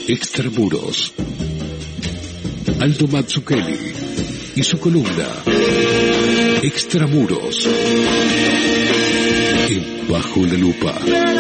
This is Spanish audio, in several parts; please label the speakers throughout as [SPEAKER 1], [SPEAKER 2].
[SPEAKER 1] Extramuros. Aldo Mazzucchelli y su columna Extramuros en Bajo la Lupa.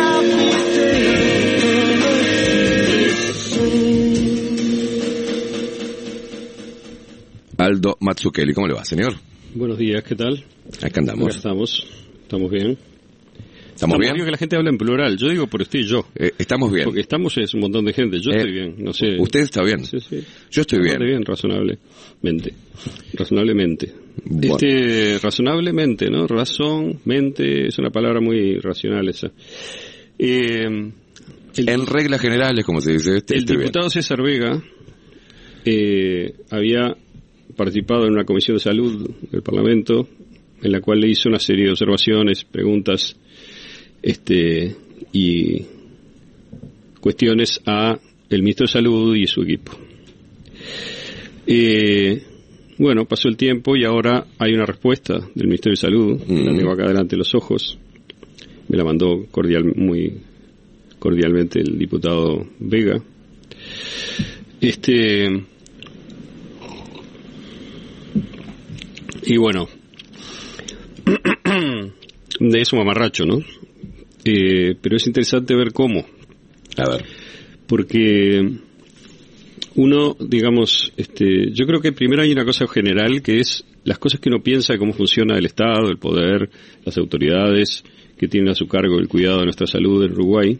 [SPEAKER 2] Aldo Mazzucchelli, ¿cómo le va, señor?
[SPEAKER 3] Buenos días, ¿qué tal?
[SPEAKER 2] Acá andamos.
[SPEAKER 3] Acá estamos bien.
[SPEAKER 2] ¿Estamos bien?
[SPEAKER 3] Digo que la gente habla en plural, yo digo por usted y yo.
[SPEAKER 2] Estamos bien.
[SPEAKER 3] Porque estamos es un montón de gente, yo estoy bien, no sé.
[SPEAKER 2] ¿Usted está bien?
[SPEAKER 3] Sí.
[SPEAKER 2] Yo estoy bien.
[SPEAKER 3] Estoy bien, razonablemente.
[SPEAKER 2] Bueno.
[SPEAKER 3] Razonablemente, ¿no? Razón, mente, es una palabra muy racional esa.
[SPEAKER 2] En reglas generales, como se dice,
[SPEAKER 3] el diputado César Vega había participado en una comisión de salud del Parlamento, en la cual le hizo una serie de observaciones, preguntas, y cuestiones a el ministro de Salud y su equipo. Bueno, pasó el tiempo y ahora hay una respuesta del Ministerio de Salud, la tengo acá delante de los ojos, me la mandó muy cordialmente el diputado Vega. Y bueno, es un mamarracho, ¿no? Pero es interesante ver cómo.
[SPEAKER 2] A ver.
[SPEAKER 3] Porque uno, digamos, yo creo que primero hay una cosa general que es las cosas que uno piensa de cómo funciona el Estado, el poder, las autoridades que tienen a su cargo el cuidado de nuestra salud en Uruguay.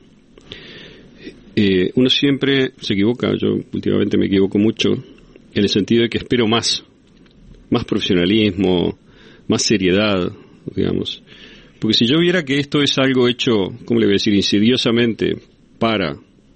[SPEAKER 3] Uno siempre se equivoca, yo últimamente me equivoco mucho, en el sentido de que espero más profesionalismo, más seriedad, digamos. Porque si yo viera que esto es algo hecho, ¿cómo le voy a decir?, insidiosamente para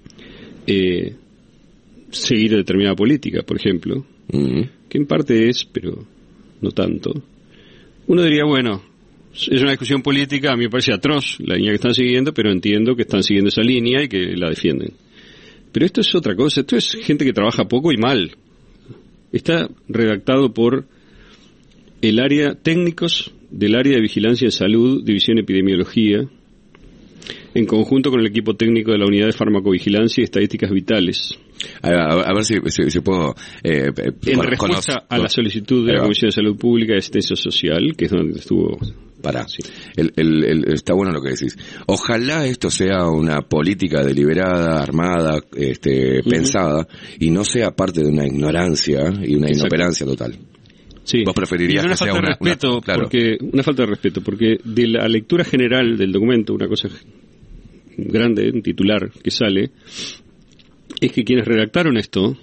[SPEAKER 3] seguir determinada política, por ejemplo, que en parte es, pero no tanto, uno diría, bueno, es una discusión política, a mí me parece atroz la línea que están siguiendo, pero entiendo que están siguiendo esa línea y que la defienden. Pero esto es otra cosa, esto es gente que trabaja poco y mal. Está redactado por el área técnicos del área de vigilancia en salud, división epidemiología, en conjunto con el equipo técnico de la unidad de farmacovigilancia y estadísticas vitales.
[SPEAKER 2] A ver si puedo...
[SPEAKER 3] en respuesta a la solicitud de la Comisión de Salud Pública y Asistencia Social, que es donde estuvo...
[SPEAKER 2] Sí. Está bueno lo que decís. Ojalá esto sea una política deliberada, armada, pensada, y no sea parte de una ignorancia y una inoperancia total.
[SPEAKER 3] Sí.
[SPEAKER 2] ¿Vos preferirías que sea una
[SPEAKER 3] falta de respeto, porque de la lectura general del documento, una cosa grande, un titular que sale, es que quienes redactaron esto,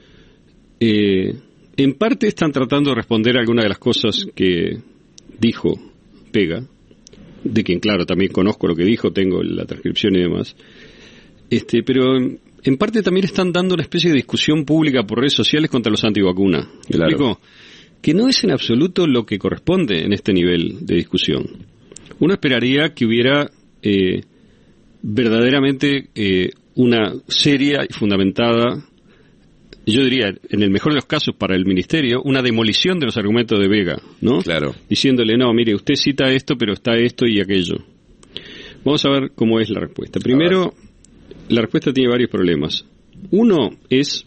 [SPEAKER 3] en parte están tratando de responder a algunas de las cosas que dijo Vega, de quien, claro, también conozco lo que dijo, tengo la transcripción y demás, pero en parte también están dando una especie de discusión pública por redes sociales contra los antivacunas. ¿Me explico? Que no es en absoluto lo que corresponde en este nivel de discusión. Uno esperaría que hubiera verdaderamente una seria y fundamentada, yo diría, en el mejor de los casos para el Ministerio, una demolición de los argumentos de Vega, ¿no?
[SPEAKER 2] Claro. Diciéndole,
[SPEAKER 3] no, mire, usted cita esto, pero está esto y aquello. Vamos a ver cómo es la respuesta. Primero, la respuesta tiene varios problemas. Uno es...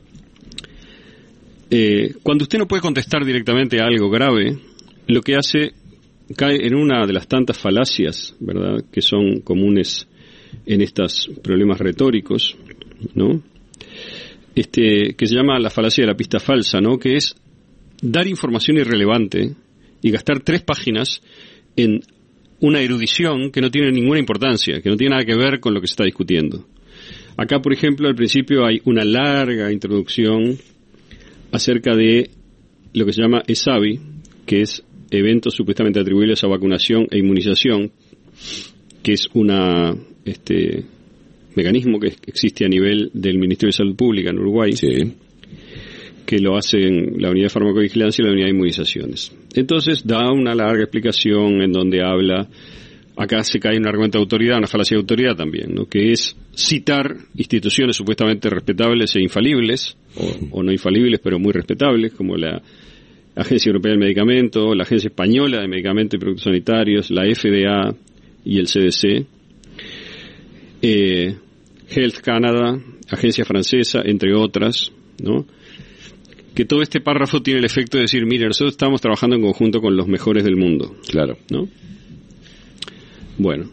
[SPEAKER 3] cuando usted no puede contestar directamente a algo grave, lo que hace cae en una de las tantas falacias, ¿verdad?, que son comunes en estos problemas retóricos, ¿no? Que se llama la falacia de la pista falsa, ¿no?, que es dar información irrelevante y gastar 3 páginas en una erudición que no tiene ninguna importancia, que no tiene nada que ver con lo que se está discutiendo. Acá, por ejemplo, al principio hay una larga introducción acerca de lo que se llama ESAVI, que es eventos supuestamente atribuibles a vacunación e inmunización, que es una mecanismo que existe a nivel del Ministerio de Salud Pública en Uruguay, que lo hacen la unidad de farmacovigilancia y la unidad de inmunizaciones. Entonces da una larga explicación en donde habla, acá se cae en un argumento de autoridad, una falacia de autoridad también, ¿no?, que es citar instituciones supuestamente respetables e infalibles, o no infalibles pero muy respetables, como la Agencia Europea del Medicamento, la Agencia Española de Medicamentos y Productos Sanitarios, la FDA y el CDC, Health Canada, agencia francesa, entre otras, ¿no? Que todo este párrafo tiene el efecto de decir, mire, nosotros estamos trabajando en conjunto con los mejores del mundo.
[SPEAKER 2] Claro.
[SPEAKER 3] ¿No? Bueno,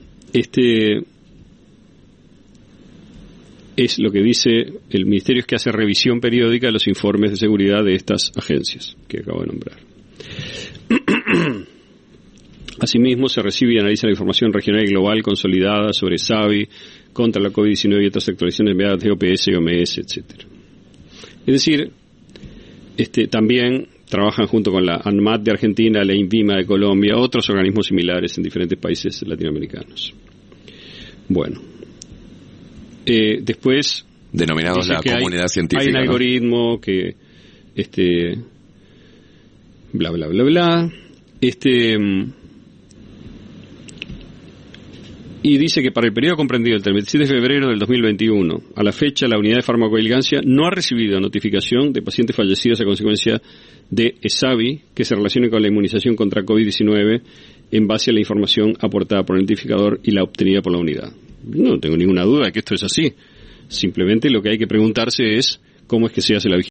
[SPEAKER 3] es lo que dice el Ministerio, es que hace revisión periódica de los informes de seguridad de estas agencias que acabo de nombrar. Asimismo, se recibe y analiza la información regional y global consolidada sobre SAVI, contra la COVID-19 y otras actualizaciones enviadas de OPS, OMS, etcétera. Es decir, también trabajan junto con la ANMAT de Argentina, la INVIMA de Colombia, otros organismos similares en diferentes países latinoamericanos. Bueno, después
[SPEAKER 2] denominados la comunidad científica.
[SPEAKER 3] Hay un algoritmo, ¿no? Que bla bla bla bla. Y dice que para el periodo comprendido entre el 27 de febrero del 2021 a la fecha, la unidad de farmacovigilancia no ha recibido notificación de pacientes fallecidos a consecuencia de ESAVI que se relacione con la inmunización contra COVID-19 en base a la información aportada por el identificador y la obtenida por la unidad. No tengo ninguna duda de que esto es así. Simplemente lo que hay que preguntarse es cómo es que se hace la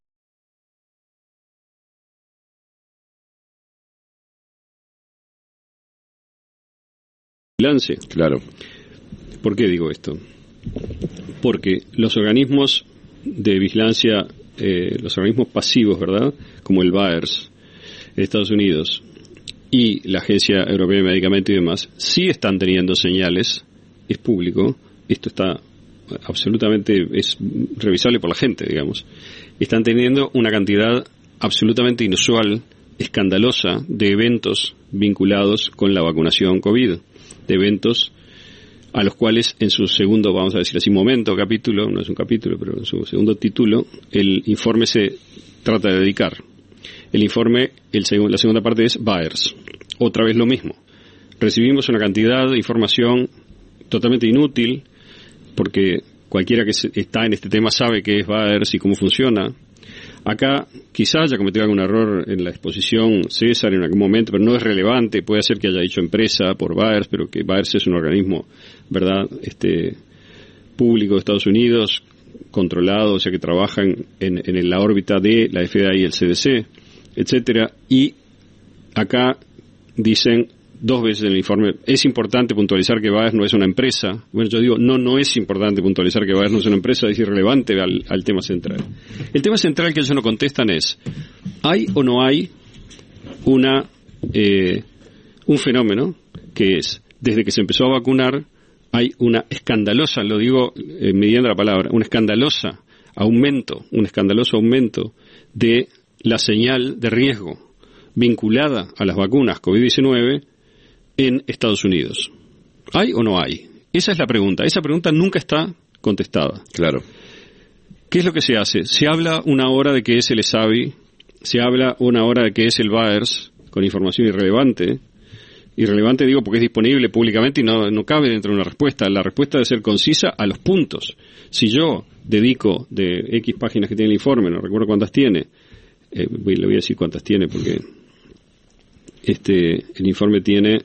[SPEAKER 3] vigilancia.
[SPEAKER 2] Claro.
[SPEAKER 3] ¿Por qué digo esto? Porque los organismos de vigilancia, los organismos pasivos, ¿verdad? Como el VAERS de Estados Unidos y la Agencia Europea de Medicamentos y demás, sí están teniendo señales, es público, esto está absolutamente, es revisable por la gente, digamos, están teniendo una cantidad absolutamente inusual, escandalosa, de eventos vinculados con la vacunación COVID, de eventos a los cuales en su segundo, vamos a decir así, capítulo, no es un capítulo, pero en su segundo título, el informe se trata de dedicar. El informe, la segunda parte es VAERS. Otra vez lo mismo. Recibimos una cantidad de información totalmente inútil, porque cualquiera que está en este tema sabe qué es VAERS y cómo funciona. Acá quizá haya cometido algún error en la exposición César en algún momento, pero no es relevante. Puede ser que haya dicho empresa por VAERS, pero que VAERS es un organismo, ¿verdad?, público de Estados Unidos, controlado, o sea que trabajan en la órbita de la FDA y el CDC, etcétera. Y acá dicen dos veces en el informe, es importante puntualizar que VAERS no es una empresa. Bueno, yo digo, no es importante puntualizar que VAERS no es una empresa, es irrelevante al tema central. El tema central que ellos no contestan es, ¿hay o no hay un fenómeno que es, desde que se empezó a vacunar, hay una escandalosa, lo digo midiendo la palabra, un escandaloso aumento de la señal de riesgo vinculada a las vacunas COVID-19 en Estados Unidos? ¿Hay o no hay? Esa es la pregunta. Esa pregunta nunca está contestada.
[SPEAKER 2] Claro.
[SPEAKER 3] ¿Qué es lo que se hace? Se habla una hora de qué es el ESAVI, se habla una hora de qué es el VAERS, con información irrelevante. Irrelevante digo porque es disponible públicamente y no cabe dentro de una respuesta. La respuesta debe ser concisa a los puntos. Si yo dedico de X páginas que tiene el informe, no recuerdo cuántas tiene, le voy a decir cuántas tiene porque el informe tiene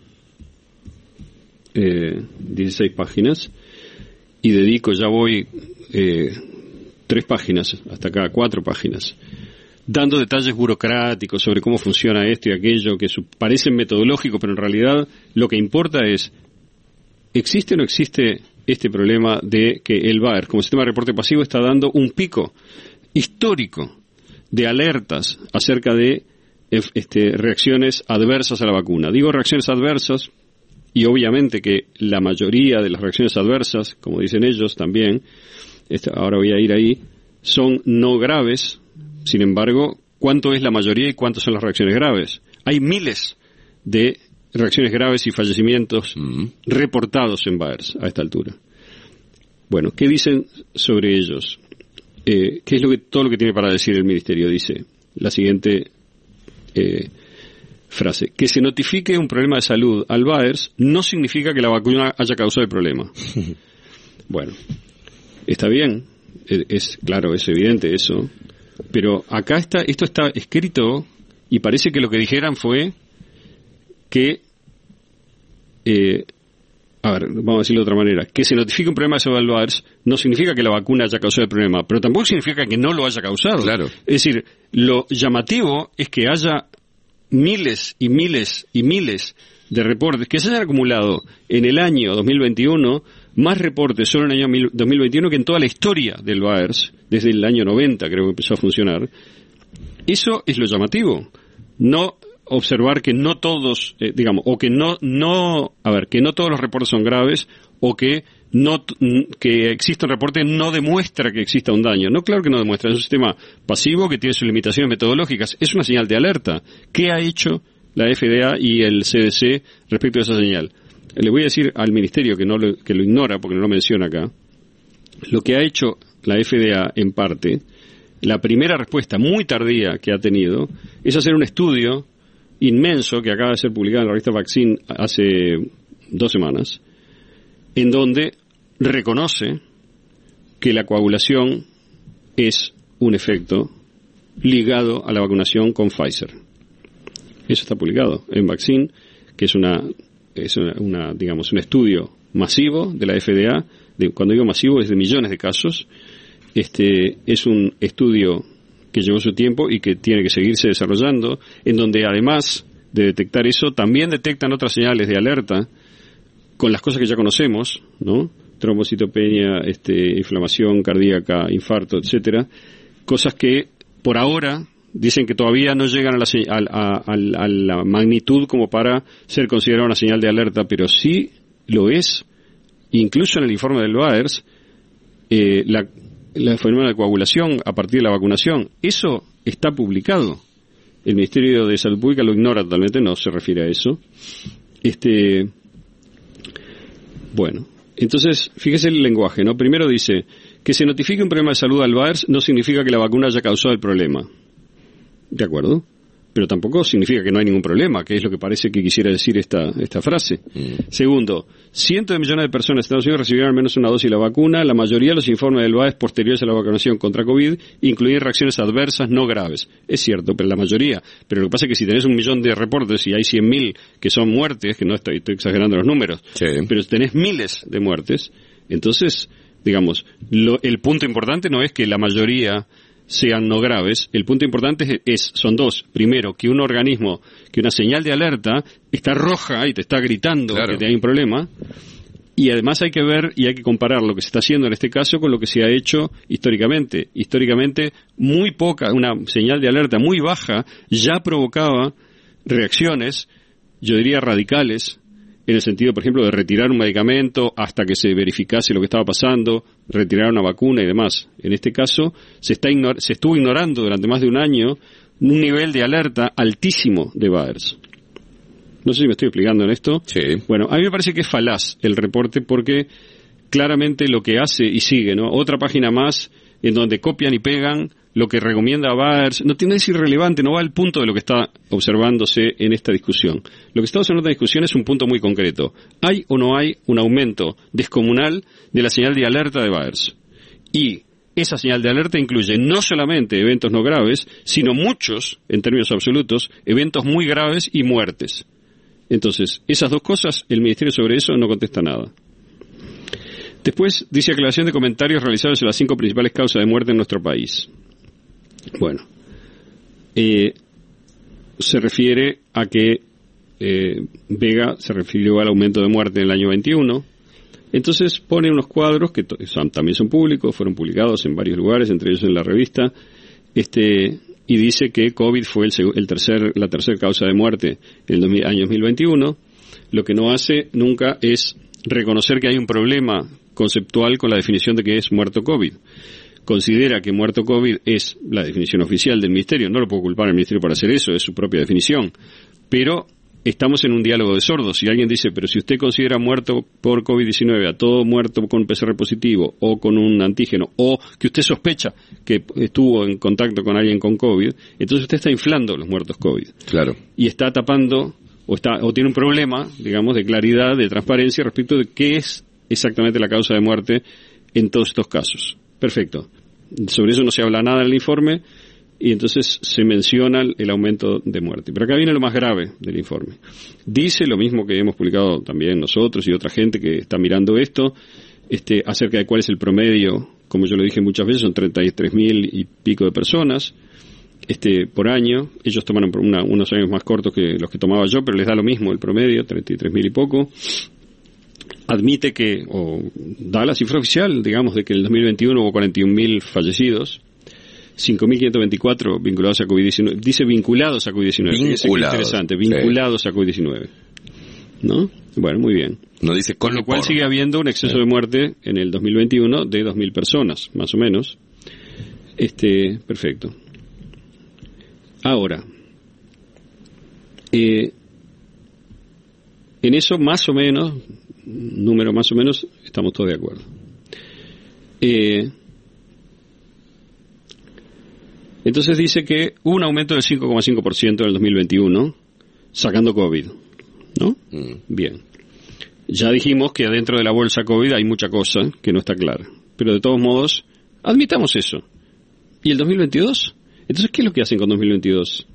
[SPEAKER 3] 16 páginas y dedico, ya voy 3 páginas, hasta acá 4 páginas, dando detalles burocráticos sobre cómo funciona esto y aquello, que parecen metodológicos, pero en realidad lo que importa es, ¿existe o no existe este problema de que el VAERS, como sistema de reporte pasivo, está dando un pico histórico de alertas acerca de reacciones adversas a la vacuna? Digo reacciones adversas, y obviamente que la mayoría de las reacciones adversas, como dicen ellos también, ahora voy a ir ahí, son no graves. Sin embargo, ¿cuánto es la mayoría y cuántas son las reacciones graves? Hay miles de reacciones graves y fallecimientos reportados en VAERS a esta altura. Bueno, ¿qué dicen sobre ellos? ¿Qué es todo lo que tiene para decir el Ministerio? Dice la siguiente frase: que se notifique un problema de salud al VAERS no significa que la vacuna haya causado el problema. Bueno, está bien, es claro, es evidente eso, pero acá esto está escrito y parece que lo que dijeran fue que a ver, vamos a decirlo de otra manera, que se notifique un problema de salud al VAERS no significa que la vacuna haya causado el problema, pero tampoco significa que no lo haya causado.
[SPEAKER 2] Claro.
[SPEAKER 3] Es decir, lo llamativo es que haya miles y miles y miles de reportes que se hayan acumulado en el año 2021, más reportes solo en el año 2021 que en toda la historia del VAERS, desde el año 90 creo que empezó a funcionar. Eso es lo llamativo. No observar que no todos, o que que no todos los reportes son graves, o que que exista un reporte no demuestra que exista un daño. No, claro que no demuestra. Es un sistema pasivo que tiene sus limitaciones metodológicas. Es una señal de alerta. ¿Qué ha hecho la FDA y el CDC respecto a esa señal? Le voy a decir al Ministerio que lo ignora porque no lo menciona acá. Lo que ha hecho la FDA en parte, la primera respuesta muy tardía que ha tenido, es hacer un estudio inmenso que acaba de ser publicado en la revista Vaccine hace 2 semanas, en donde reconoce que la coagulación es un efecto ligado a la vacunación con Pfizer. Eso está publicado en Vaccine, que es un estudio masivo de la FDA. Cuando digo masivo es de millones de casos. Es un estudio que llevó su tiempo y que tiene que seguirse desarrollando, en donde además de detectar eso, también detectan otras señales de alerta con las cosas que ya conocemos, ¿no? Trombocitopenia, inflamación cardíaca, infarto, etcétera, cosas que por ahora dicen que todavía no llegan a la magnitud como para ser considerada una señal de alerta, pero sí lo es. Incluso en el informe del VAERS, la fenómeno de coagulación a partir de la vacunación, eso está publicado. El Ministerio de Salud Pública lo ignora totalmente, no se refiere a eso. Bueno, entonces, fíjese el lenguaje, ¿no? Primero dice, que se notifique un problema de salud al VAERS no significa que la vacuna haya causado el problema. ¿De acuerdo? Pero tampoco significa que no hay ningún problema, que es lo que parece que quisiera decir esta frase. Segundo, cientos de millones de personas en Estados Unidos recibieron al menos una dosis de la vacuna. La mayoría de los informes del VAERS posteriores a la vacunación contra COVID incluyen reacciones adversas no graves. Es cierto, pero la mayoría. Pero lo que pasa es que si tenés 1 millón de reportes y hay 100.000 que son muertes, que no estoy exagerando los números, sí, pero tenés miles de muertes, entonces, digamos, el punto importante no es que la mayoría sean no graves. El punto importante son 2. Primero, que un organismo, que una señal de alerta está roja y te está gritando, claro, que hay un problema. Y además hay que ver y hay que comparar lo que se está haciendo en este caso con lo que se ha hecho históricamente. Históricamente, muy poca, una señal de alerta muy baja ya provocaba reacciones, yo diría radicales, en el sentido, por ejemplo, de retirar un medicamento hasta que se verificase lo que estaba pasando, retirar una vacuna y demás. En este caso, se estuvo ignorando durante más de un año un nivel de alerta altísimo de VAERS. No sé si me estoy explicando en esto.
[SPEAKER 2] Sí.
[SPEAKER 3] Bueno, a mí me parece que es falaz el reporte porque claramente lo que hace y sigue, ¿no? Otra página más en donde copian y pegan lo que recomienda VAERS, es irrelevante, no va al punto de lo que está observándose en esta discusión. Lo que está observando en esta discusión es un punto muy concreto. ¿Hay o no hay un aumento descomunal de la señal de alerta de VAERS? Y esa señal de alerta incluye no solamente eventos no graves, sino muchos, en términos absolutos, eventos muy graves y muertes. Entonces, esas 2 cosas, el Ministerio sobre eso no contesta nada. Después dice aclaración de comentarios realizados en las 5 principales causas de muerte en nuestro país. Bueno, se refiere a que Vega se refirió al aumento de muerte en el año 21. Entonces pone unos cuadros que también son públicos, fueron publicados en varios lugares, entre ellos en la revista, y dice que COVID fue la tercera causa de muerte en el año 2021. Lo que no hace nunca es reconocer que hay un problema conceptual con la definición de qué es muerto COVID. Considera que muerto COVID es la definición oficial del Ministerio. No lo puedo culpar al Ministerio por hacer eso, es su propia definición. Pero estamos en un diálogo de sordos. Si alguien dice, pero si usted considera muerto por COVID-19 a todo muerto con PCR positivo o con un antígeno, o que usted sospecha que estuvo en contacto con alguien con COVID, entonces usted está inflando los muertos COVID.
[SPEAKER 2] Claro.
[SPEAKER 3] Y está tapando, o tiene un problema, digamos, de claridad, de transparencia respecto de qué es exactamente la causa de muerte en todos estos casos. Perfecto. Sobre eso no se habla nada en el informe. y entonces se menciona el aumento de muerte. Pero acá viene lo más grave del informe. Dice lo mismo que hemos publicado también nosotros y otra gente que está mirando esto, acerca de cuál es el promedio. Como yo lo dije muchas veces, son 33.000 y pico de personas por año. Ellos toman unos años más cortos que los que tomaba yo, pero les da lo mismo el promedio, 33.000 y poco. Admite o da la cifra oficial, digamos, de que en el 2021 hubo 41.000 fallecidos, 5.524 vinculados a COVID-19. Dice vinculados a COVID-19.
[SPEAKER 2] Vinculados.
[SPEAKER 3] Interesante, vinculados a COVID-19. ¿No? Bueno, muy bien.
[SPEAKER 2] No dice
[SPEAKER 3] con lo cual sigue habiendo un exceso de muerte en el 2021 de 2.000 personas, más o menos. Perfecto. Ahora, en eso más o menos, número más o menos, estamos todos de acuerdo. Entonces dice que hubo un aumento del 5,5% en el 2021, sacando COVID, ¿no? Bien. Ya dijimos que adentro de la bolsa COVID hay mucha cosa que no está clara. Pero de todos modos, admitamos eso. ¿Y el 2022? Entonces, ¿qué es lo que hacen con 2022?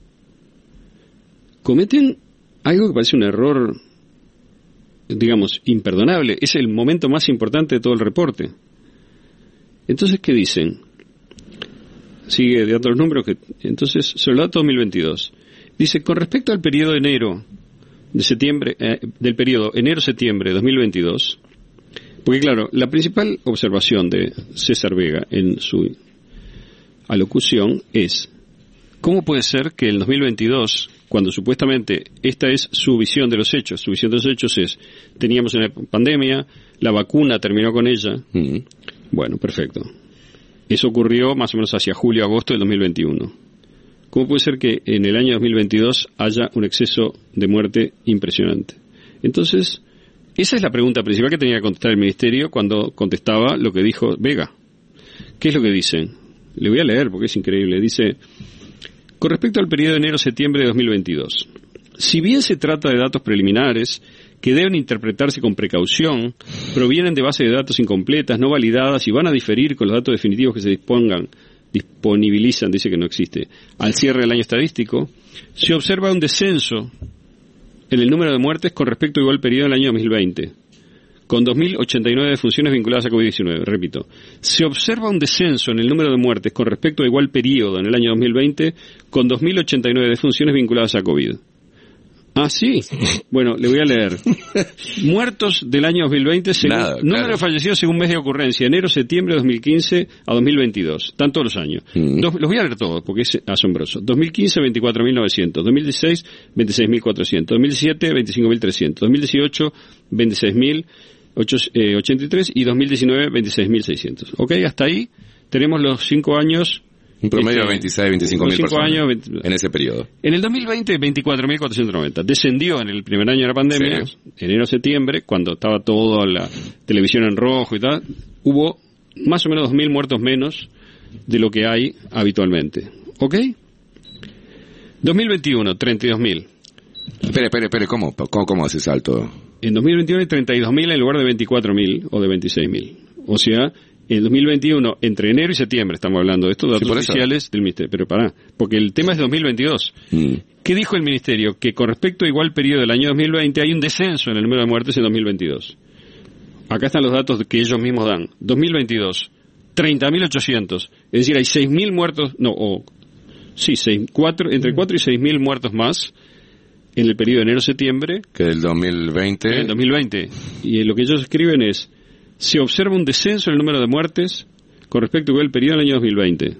[SPEAKER 3] Cometen algo que parece un error, digamos, imperdonable. Es el momento más importante de todo el reporte. Entonces, ¿qué dicen? Sigue dando los números. Entonces, sobre el dato 2022. Dice, con respecto al periodo de enero de septiembre, del periodo enero-septiembre de 2022, porque claro, la principal observación de César Vega en su alocución es, ¿cómo puede ser que el 2022, cuando supuestamente esta es su visión de los hechos es, teníamos una pandemia, la vacuna terminó con ella, bueno, perfecto, eso ocurrió más o menos hacia julio-agosto del 2021. ¿Cómo puede ser que en el año 2022 haya un exceso de muerte impresionante? Entonces, esa es la pregunta principal que tenía que contestar el Ministerio cuando contestaba lo que dijo Vega. ¿Qué es lo que dicen? Le voy a leer porque es increíble. Dice, con respecto al periodo de enero-septiembre de 2022, si bien se trata de datos preliminares que deben interpretarse con precaución, provienen de bases de datos incompletas, no validadas y van a diferir con los datos definitivos que se disponibilizan, dice que no existe, al cierre del año estadístico, se observa un descenso en el número de muertes con respecto a igual periodo del año 2020, con 2.089 defunciones vinculadas a COVID-19. Repito, se observa un descenso en el número de muertes con respecto a igual periodo en el año 2020, con 2.089 defunciones vinculadas a COVID. Ah, sí. Bueno, le voy a leer. Muertos del año 2020, según número de fallecidos según mes de ocurrencia, enero-septiembre de 2015 a 2022. Están todos los años. Los voy a leer todos porque es asombroso. 2015, 24.900. 2016, 26.400. 2017, 25.300. 2018, 26.083. Y 2019, 26.600. ¿Ok? Hasta ahí tenemos los 5 años.
[SPEAKER 2] Un promedio de 26, 25 mil personas
[SPEAKER 3] años,
[SPEAKER 2] en ese periodo.
[SPEAKER 3] En el 2020, 24.490. Descendió en el primer año de la pandemia, enero-septiembre, cuando estaba toda la televisión en rojo y tal, hubo más o menos 2.000 muertos menos de lo que hay habitualmente. ¿Ok? 2021, 32.000.
[SPEAKER 2] Espere, ¿cómo hace salto?
[SPEAKER 3] En 2021 hay 32.000 en lugar de 24.000 o de 26.000. O sea, en 2021, entre enero y septiembre, estamos hablando de estos datos oficiales del Ministerio. Pero pará, porque el tema es de 2022. ¿Qué dijo el Ministerio? Que con respecto a igual periodo del año 2020 hay un descenso en el número de muertes en 2022. Acá están los datos que ellos mismos dan. 2022, 30.800. Es decir, hay 6.000 muertos, entre 4 y 6.000 muertos más en el periodo de enero-septiembre.
[SPEAKER 2] Que del 2020.
[SPEAKER 3] En el 2020. Y lo que ellos escriben es, se observa un descenso en el número de muertes con respecto al periodo del año 2020.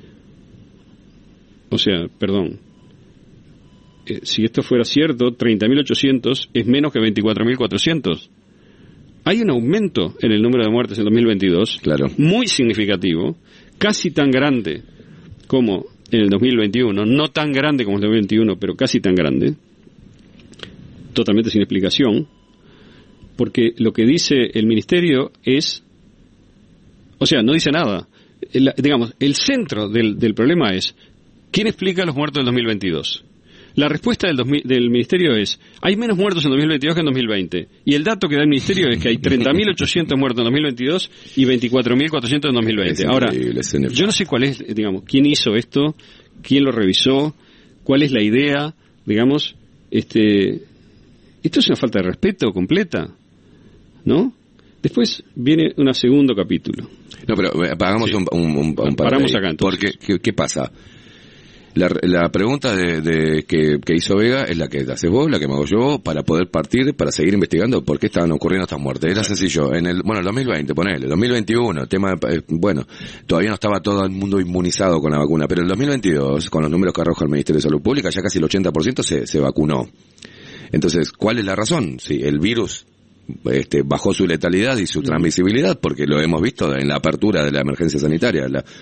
[SPEAKER 3] O sea, perdón. Si esto fuera cierto, 30.800 es menos que 24.400. Hay un aumento en el número de muertes en 2022,
[SPEAKER 2] claro,
[SPEAKER 3] muy significativo, casi tan grande como en el 2021, no tan grande como en el 2021, pero casi tan grande, totalmente sin explicación. Porque lo que dice el Ministerio es, o sea, no dice nada. Digamos, el centro del problema es, ¿quién explica los muertos del 2022? La respuesta del Ministerio es, hay menos muertos en 2022 que en 2020. Y el dato que da el Ministerio es que hay 30.800 muertos en 2022 y 24.400 en 2020. Ahora, yo no sé cuál es, digamos, quién hizo esto, quién lo revisó, cuál es la idea, digamos, esto es una falta de respeto completa, ¿no? Después viene un segundo capítulo.
[SPEAKER 2] No, pero hagamos un
[SPEAKER 3] paramos acá entonces.
[SPEAKER 2] Porque, ¿qué pasa? La pregunta que hizo Vega es la que haces vos, la que me hago yo, para poder partir, para seguir investigando por qué estaban ocurriendo estas muertes. Era sencillo. En el 2020, ponele, 2021, todavía no estaba todo el mundo inmunizado con la vacuna, pero en el 2022, con los números que arroja el Ministerio de Salud Pública, ya casi el 80% se vacunó. Entonces, ¿cuál es la razón? Sí, el virus bajó su letalidad y su transmisibilidad, porque lo hemos visto en la apertura de la emergencia sanitaria.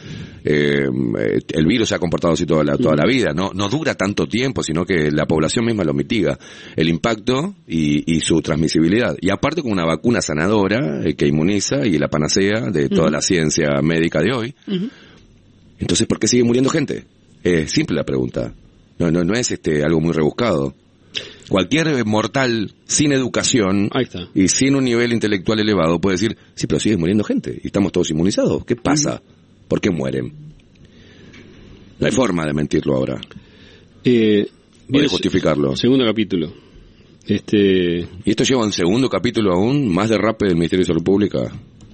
[SPEAKER 2] El virus se ha comportado así toda la vida, no dura tanto tiempo, sino que la población misma lo mitiga, el impacto y su transmisibilidad. Y aparte con una vacuna sanadora que inmuniza y la panacea de toda la ciencia médica de hoy. Entonces, ¿por qué sigue muriendo gente? Simple la pregunta. No es algo muy rebuscado. Cualquier mortal sin educación y sin un nivel intelectual elevado puede decir, sí, pero sigue muriendo gente y estamos todos inmunizados. ¿Qué pasa? ¿Por qué mueren? No hay forma de mentirlo ahora. De justificarlo.
[SPEAKER 3] Segundo capítulo.
[SPEAKER 2] ¿Y esto lleva un segundo capítulo aún más de rape del Ministerio de Salud Pública?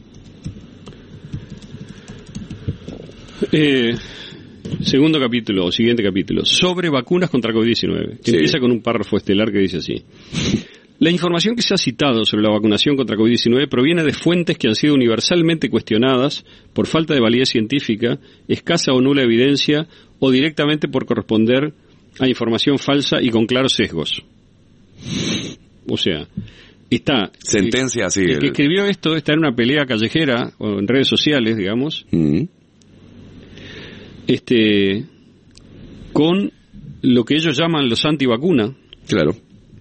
[SPEAKER 3] Segundo capítulo, o siguiente capítulo, sobre vacunas contra COVID-19. Sí. Empieza con un párrafo estelar que dice así. La información que se ha citado sobre la vacunación contra COVID-19 proviene de fuentes que han sido universalmente cuestionadas por falta de validez científica, escasa o nula evidencia, o directamente por corresponder a información falsa y con claros sesgos. O sea, está...
[SPEAKER 2] Sentencia así.
[SPEAKER 3] El que escribió esto está en una pelea callejera, o en redes sociales, digamos, con lo que ellos llaman los antivacuna.
[SPEAKER 2] Claro.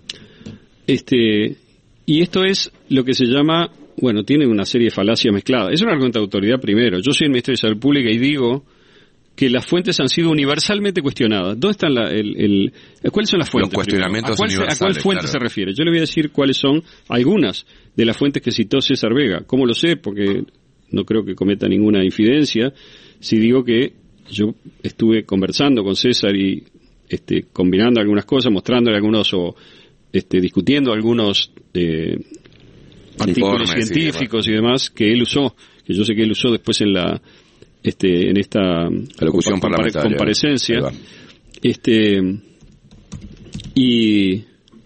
[SPEAKER 3] Y esto es lo que se llama, bueno, tiene una serie de falacias mezcladas. Es una argumento de autoridad primero. Yo soy el Ministerio de Salud Pública y digo que las fuentes han sido universalmente cuestionadas. ¿Dónde están cuáles son las fuentes?
[SPEAKER 2] Los cuestionamientos universales.
[SPEAKER 3] ¿A cuál fuente se refiere? Yo le voy a decir cuáles son algunas de las fuentes que citó César Vega. ¿Cómo lo sé? Porque no creo que cometa ninguna infidencia si digo que yo estuve conversando con César y combinando algunas cosas, mostrándole algunos o discutiendo algunos artículos científicos y demás que él usó, que yo sé que él usó después en esta comparecencia. Y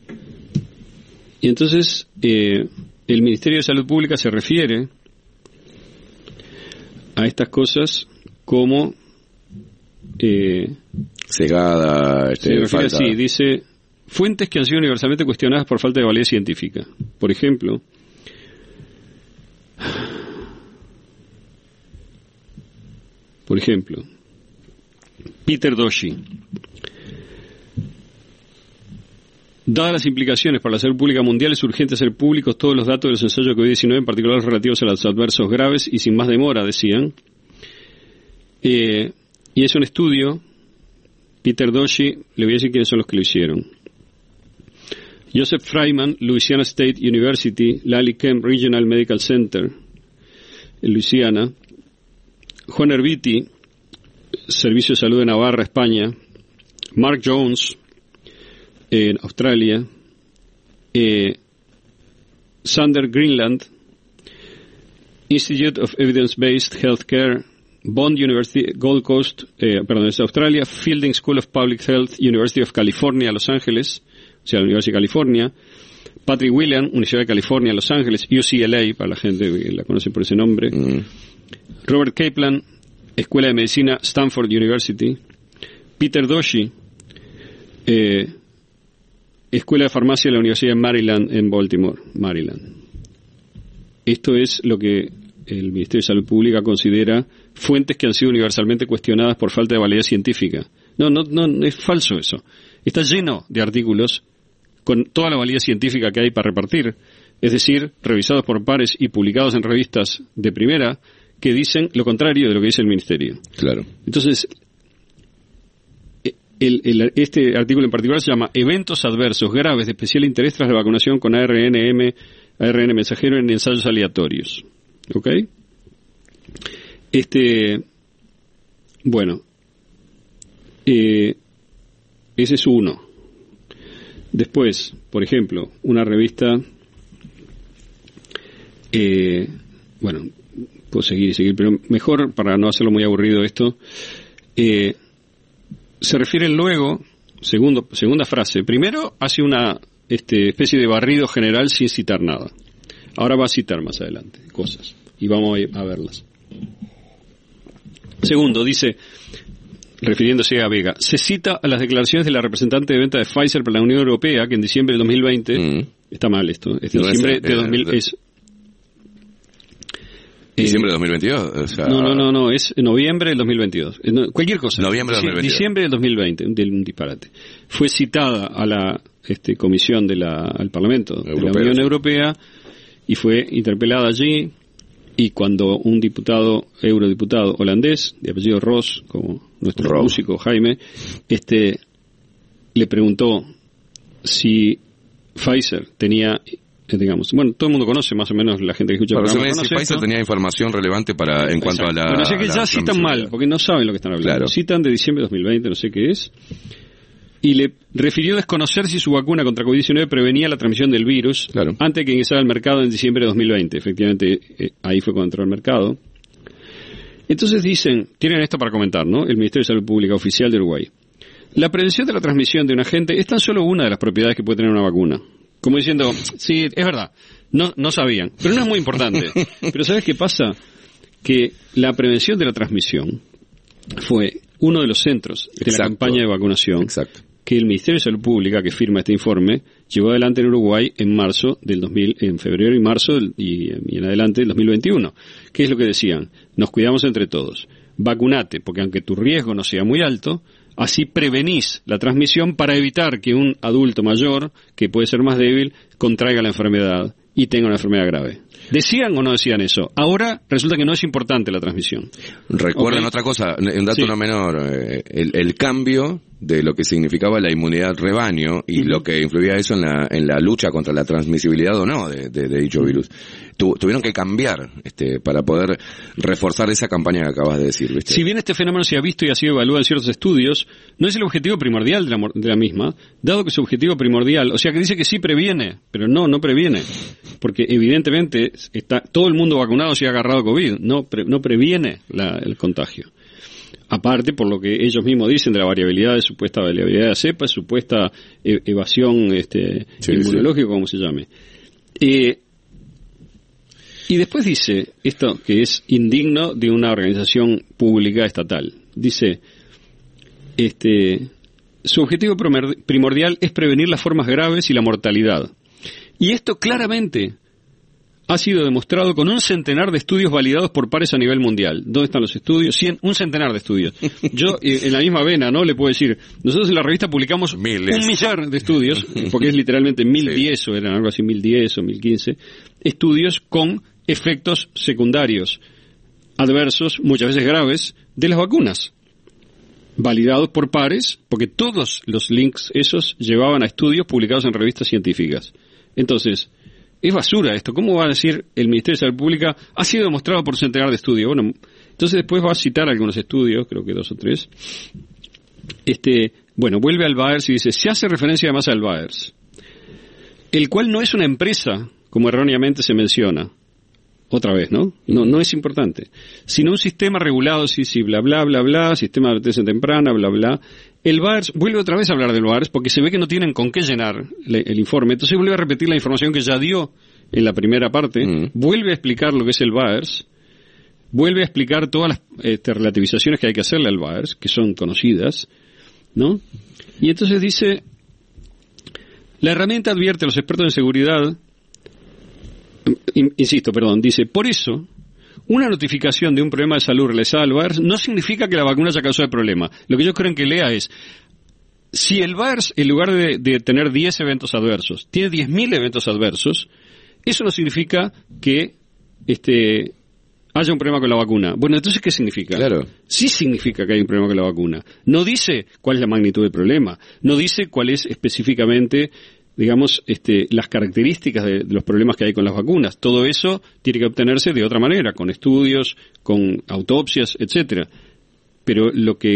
[SPEAKER 3] entonces el Ministerio de Salud Pública se refiere a estas cosas como
[SPEAKER 2] cegada,
[SPEAKER 3] se refiere así, dice fuentes que han sido universalmente cuestionadas por falta de validez científica. Por ejemplo, Peter Doshi. Dadas las implicaciones para la salud pública mundial, es urgente hacer públicos todos los datos de los ensayos de COVID-19, en particular los relativos a los adversos graves, y sin más demora, decían. Y es un estudio, Peter Doshi, le voy a decir quiénes son los que lo hicieron. Joseph Freiman, Louisiana State University, Lally Kemp Regional Medical Center, en Luisiana. Juan Herbiti, Servicio de Salud de Navarra, España. Mark Jones, en Australia. Sander Greenland, Institute of Evidence-Based Healthcare, Bond University, Gold Coast, es Australia. Fielding School of Public Health, University of California, Los Ángeles, o sea, la Universidad de California. Patrick William, Universidad de California, Los Ángeles, UCLA, para la gente que la conoce por ese nombre. Robert Kaplan, Escuela de Medicina, Stanford University. Peter Doshi, Escuela de Farmacia de la Universidad de Maryland, en Baltimore, Maryland. Esto es lo que el Ministerio de Salud Pública considera fuentes que han sido universalmente cuestionadas por falta de validez científica. No, es falso eso. Está lleno de artículos con toda la validez científica que hay para repartir, es decir, revisados por pares y publicados en revistas de primera, que dicen lo contrario de lo que dice el Ministerio.
[SPEAKER 2] Claro.
[SPEAKER 3] Entonces, este artículo en particular se llama Eventos adversos graves de especial interés tras la vacunación con ARN mensajero en ensayos aleatorios. ¿Ok? Bueno, Ese es uno. Después, por ejemplo, una revista, bueno, puedo seguir, pero mejor para no hacerlo muy aburrido esto, se refiere luego, segunda frase, primero hace una especie de barrido general sin citar nada. Ahora va a citar más adelante cosas y vamos a verlas. Segundo, dice, refiriéndose a Vega, se cita a las declaraciones de la representante de venta de Pfizer para la Unión Europea, que en diciembre de 2020, está mal esto, es diciembre de 2000,
[SPEAKER 2] ¿Diciembre de 2022? O sea,
[SPEAKER 3] no, es noviembre del 2022. Cualquier cosa.
[SPEAKER 2] Noviembre del 2022.
[SPEAKER 3] Diciembre del 2020, un disparate. Fue citada a la comisión al Parlamento de la Unión Europea y fue interpelada allí, y cuando un eurodiputado holandés, de apellido Ross, como nuestro músico Jaime, le preguntó si Pfizer tenía, digamos, bueno, todo el mundo conoce más o menos, la gente que escucha el programa conoce
[SPEAKER 2] si Pfizer tenía información relevante en cuanto a la...
[SPEAKER 3] Pero sé que ya citan mal, porque no saben lo que están hablando. Claro. Citan de diciembre de 2020, no sé qué es, y le refirió desconocer si su vacuna contra COVID-19 prevenía la transmisión del virus antes de que ingresara al mercado en diciembre de 2020. Efectivamente, ahí fue cuando entró al mercado. Entonces tienen esto para comentar, ¿no? El Ministerio de Salud Pública Oficial de Uruguay. La prevención de la transmisión de un agente es tan solo una de las propiedades que puede tener una vacuna. Como diciendo, sí, es verdad, no sabían, pero no es muy importante. Pero ¿sabes qué pasa? Que la prevención de la transmisión fue uno de los centros de la campaña de vacunación que el Ministerio de Salud Pública, que firma este informe, llevó adelante en Uruguay en febrero y marzo y en adelante del 2021. ¿Qué es lo que decían? Nos cuidamos entre todos. Vacunate, porque aunque tu riesgo no sea muy alto, así prevenís la transmisión para evitar que un adulto mayor, que puede ser más débil, contraiga la enfermedad y tenga una enfermedad grave. ¿Decían o no decían eso? Ahora resulta que no es importante la transmisión.
[SPEAKER 2] Recuerden otra cosa, un dato no menor, el cambio de lo que significaba la inmunidad rebaño y lo que influía eso en la lucha contra la transmisibilidad o no de dicho virus. Tuvieron que cambiar para poder reforzar esa campaña que acabas de decir, ¿viste?
[SPEAKER 3] Si bien este fenómeno se ha visto y ha sido evaluado en ciertos estudios, no es el objetivo primordial de la misma, dado que su objetivo primordial, o sea que dice que sí previene, pero no previene, porque evidentemente todo el mundo vacunado se ha agarrado COVID, no previene el contagio. Aparte, por lo que ellos mismos dicen de la supuesta variabilidad de la cepa, supuesta evasión inmunológica, como se llame. Y después dice esto que es indigno de una organización pública estatal. Dice, su objetivo primordial es prevenir las formas graves y la mortalidad. Y esto claramente ha sido demostrado con un centenar de estudios validados por pares a nivel mundial. ¿Dónde están los estudios? Un centenar de estudios. Yo, en la misma vena, ¿no? Le puedo decir, nosotros en la revista publicamos
[SPEAKER 2] miles.
[SPEAKER 3] 1 millar de estudios, porque es literalmente 1010, o eran algo así, 1010 o 1015, estudios con efectos secundarios adversos, muchas veces graves, de las vacunas, validados por pares, porque todos los links esos llevaban a estudios publicados en revistas científicas. Entonces, es basura esto. ¿Cómo va a decir el Ministerio de Salud Pública? Ha sido demostrado por centenar de estudios. Bueno, entonces después va a citar algunos estudios, creo que 2 o 3. Bueno, vuelve al VAERS y dice, se hace referencia además al VAERS, el cual no es una empresa, como erróneamente se menciona. Otra vez, ¿no? No es importante. Sino un sistema regulado, sí, bla, bla, bla, bla, sistema de advertencia temprana, bla, bla. El VAERS, vuelve otra vez a hablar del VAERS porque se ve que no tienen con qué llenar el informe. Entonces vuelve a repetir la información que ya dio en la primera parte, vuelve a explicar lo que es el VAERS, vuelve a explicar todas las relativizaciones que hay que hacerle al VAERS, que son conocidas, ¿no? Y entonces dice, la herramienta advierte a los expertos en seguridad, dice, por eso, una notificación de un problema de salud realizada al VAERS no significa que la vacuna haya causado el problema. Lo que yo creo que lea es, si el VAERS, en lugar de tener 10 eventos adversos, tiene 10.000 eventos adversos, eso no significa que haya un problema con la vacuna. Bueno, entonces, ¿qué significa?
[SPEAKER 2] Claro.
[SPEAKER 3] Sí significa que hay un problema con la vacuna. No dice cuál es la magnitud del problema. No dice cuál es específicamente, digamos, las características de los problemas que hay con las vacunas. Todo eso tiene que obtenerse de otra manera, con estudios, con autopsias, etcétera. pero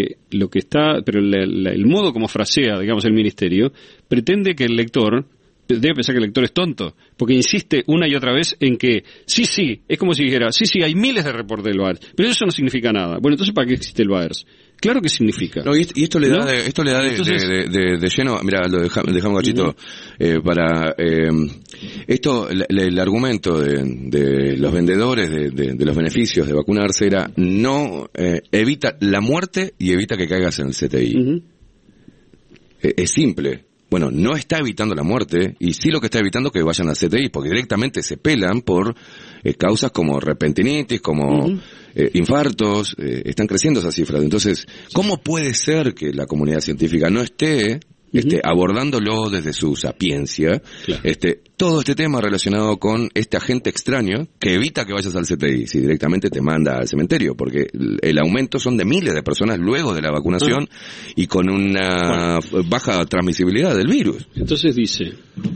[SPEAKER 3] el modo como frasea, digamos, el ministerio, pretende que el lector debe pensar que el lector es tonto, porque insiste una y otra vez en que sí, es como si dijera, sí, hay miles de reportes del BAERS, pero eso no significa nada. Bueno, entonces ¿para qué existe el BAERS? Claro que significa.
[SPEAKER 2] No, y esto le da,
[SPEAKER 3] ¿no?
[SPEAKER 2] de lleno. Mira, lo dejamos un cachito para esto. El argumento de los vendedores de los beneficios de vacunarse era no evita la muerte y evita que caigas en el CTI. Es simple. Bueno, no está evitando la muerte, y sí lo que está evitando que vayan al CTI, porque directamente se pelan por causas como repentinitis, como infartos, están creciendo esas cifras. Entonces, ¿cómo puede ser que la comunidad científica no esté abordándolo desde su sapiencia, claro, todo este tema relacionado con este agente extraño que evita que vayas al CTI, si directamente te manda al cementerio, porque el aumento son de miles de personas luego de la vacunación y con una baja transmisibilidad del virus?
[SPEAKER 3] Entonces dice,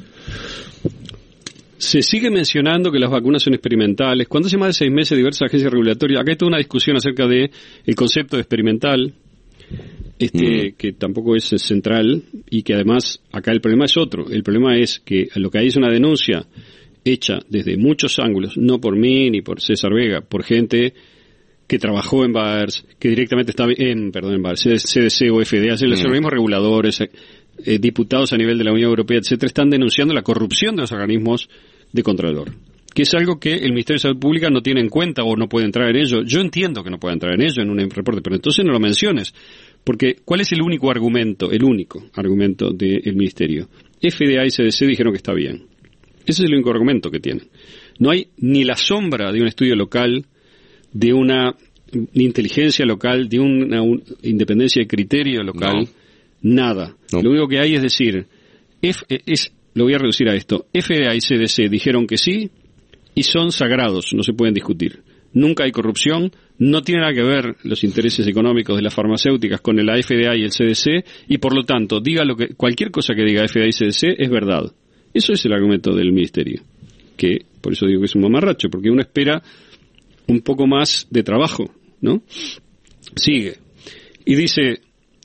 [SPEAKER 3] se sigue mencionando que las vacunas son experimentales. Cuando hace más de 6 meses diversas agencias regulatorias, acá hay toda una discusión acerca de el concepto de experimental, que tampoco es central, y que además acá el problema es otro. El problema es que lo que hay es una denuncia hecha desde muchos ángulos, no por mí ni por César Vega, por gente que trabajó en BAERS, que directamente estaba en BAERS, CDC o FDA, los organismos reguladores, diputados a nivel de la Unión Europea, etcétera, están denunciando la corrupción de los organismos de control, que es algo que el Ministerio de Salud Pública no tiene en cuenta o no puede entrar en ello. Yo entiendo que no puede entrar en ello en un reporte, pero entonces no lo menciones. Porque, ¿cuál es el único argumento del Ministerio? FDA y CDC dijeron que está bien. Ese es el único argumento que tienen. No hay ni la sombra de un estudio local, de una inteligencia local, de una independencia de criterio local, nada. No. Lo único que hay es decir, lo voy a reducir a esto, FDA y CDC dijeron que sí y son sagrados, no se pueden discutir. Nunca hay corrupción, no tiene nada que ver los intereses económicos de las farmacéuticas con la FDA y el CDC, y por lo tanto, cualquier cosa que diga FDA y CDC es verdad. Eso es el argumento del Ministerio, que por eso digo que es un mamarracho, porque uno espera un poco más de trabajo, ¿no? Sigue. Y dice,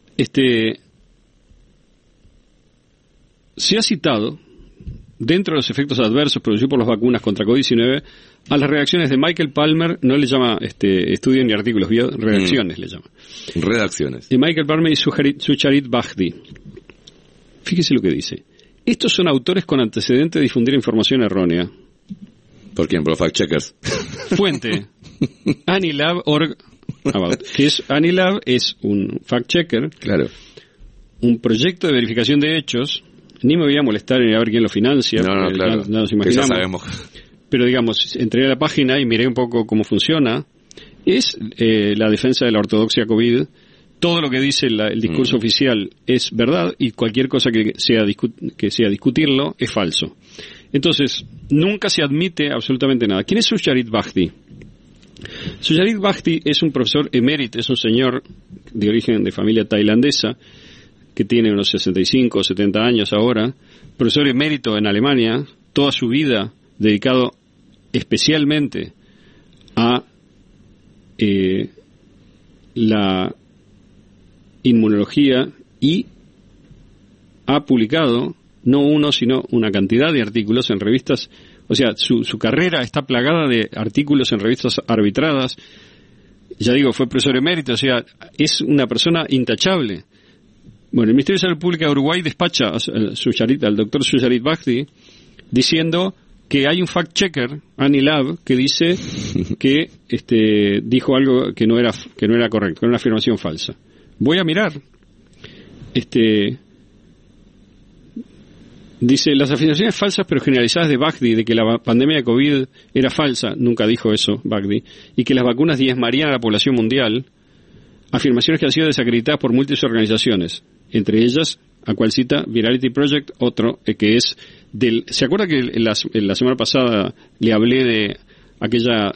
[SPEAKER 3] se ha citado, dentro de los efectos adversos producidos por las vacunas contra COVID-19, a las reacciones de Michael Palmer, no le llama estudio ni artículos, redacciones le llama.
[SPEAKER 2] Redacciones.
[SPEAKER 3] De Michael Palmer y Sucharit Bhakdi. Fíjese lo que dice. Estos son autores con antecedente de difundir información errónea.
[SPEAKER 2] ¿Por quién? ¿Por los fact-checkers?
[SPEAKER 3] Fuente. Anilab.org. Anilab es un fact-checker.
[SPEAKER 2] Claro.
[SPEAKER 3] Un proyecto de verificación de hechos. Ni me voy a molestar en a ver quién lo financia.
[SPEAKER 2] No, claro.
[SPEAKER 3] Ya nos imaginamos.
[SPEAKER 2] Que ya sabemos.
[SPEAKER 3] Pero digamos, entré a la página y miré un poco cómo funciona. Es la defensa de la ortodoxia COVID. Todo lo que dice el discurso oficial es verdad, y cualquier cosa que sea discutirlo es falso. Entonces, nunca se admite absolutamente nada. ¿Quién es Sucharit Bhakdi? Sucharit Bhakdi es un profesor emérito, es un señor de origen de familia tailandesa, que tiene unos 65 o 70 años ahora, profesor emérito en Alemania, toda su vida dedicado especialmente a la inmunología, y ha publicado no uno sino una cantidad de artículos en revistas. O sea, su carrera está plagada de artículos en revistas arbitradas. Ya digo, fue profesor emérito, o sea, es una persona intachable. Bueno, el Ministerio de Salud Pública de Uruguay despacha al doctor Sucharit Bhakdi diciendo que hay un fact-checker, Anilab, que dice que dijo algo que no era correcto, que era una afirmación falsa. Voy a mirar. Dice, las afirmaciones falsas pero generalizadas de Bhakdi de que la pandemia de COVID era falsa, nunca dijo eso Bhakdi, y que las vacunas diezmarían a la población mundial, afirmaciones que han sido desacreditadas por múltiples organizaciones, entre ellas, a cual cita Virality Project, otro que es ¿se acuerda que la semana pasada le hablé de aquella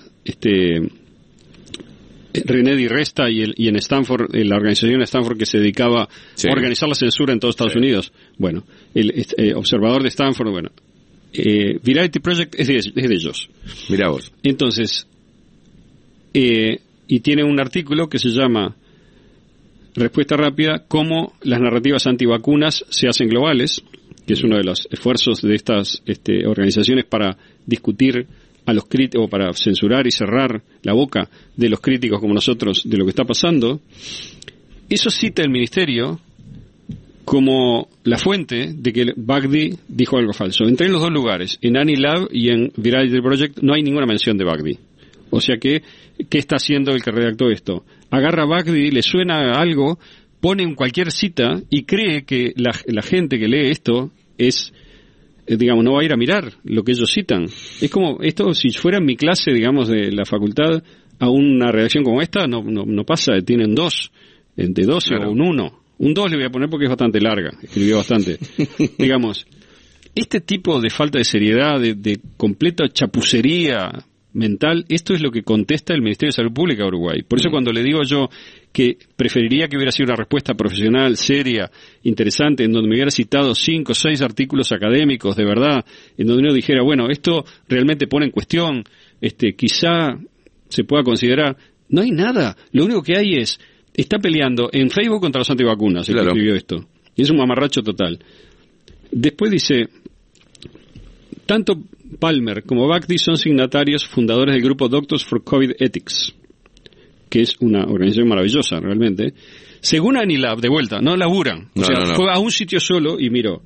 [SPEAKER 3] René Di Resta y en Stanford, la organización Stanford que se dedicaba a organizar la censura en todos Estados Unidos? Bueno, el observador de Stanford, Virality Project es de ellos.
[SPEAKER 2] Mirá vos.
[SPEAKER 3] Entonces, y tiene un artículo que se llama respuesta rápida, cómo las narrativas antivacunas se hacen globales, que es uno de los esfuerzos de estas organizaciones para discutir a los críticos, o para censurar y cerrar la boca de los críticos como nosotros de lo que está pasando. Eso cita el ministerio como la fuente de que Bagdi dijo algo falso. Entre los dos lugares, en Anilab y en Virality Project, no hay ninguna mención de Bagdi. O sea que, ¿qué está haciendo el que redactó esto? Agarra a Bagdi, le suena algo, pone en cualquier cita y cree que la gente que lee esto es, digamos, no va a ir a mirar lo que ellos citan. Es como esto, si fuera en mi clase, digamos, de la facultad, a una redacción como esta, no pasa, tienen 2, de 12 claro. O un 1. Un 2 le voy a poner porque es bastante larga, escribió bastante. Digamos, este tipo de falta de seriedad, de completa chapucería mental, esto es lo que contesta el Ministerio de Salud Pública de Uruguay. Por eso cuando le digo yo que preferiría que hubiera sido una respuesta profesional, seria, interesante, en donde me hubiera citado 5 o 6 artículos académicos, de verdad, en donde uno dijera, bueno, esto realmente pone en cuestión, quizá se pueda considerar, no hay nada. Lo único que hay es, está peleando en Facebook contra los antivacunas, el
[SPEAKER 2] claro.
[SPEAKER 3] que escribió esto. Y es un mamarracho total. Después dice, tanto Palmer como Bagdi son signatarios fundadores del grupo Doctors for COVID Ethics, que es una organización maravillosa realmente. Según Anilab, de vuelta, no laburan. O sea, fue a un sitio solo y miró.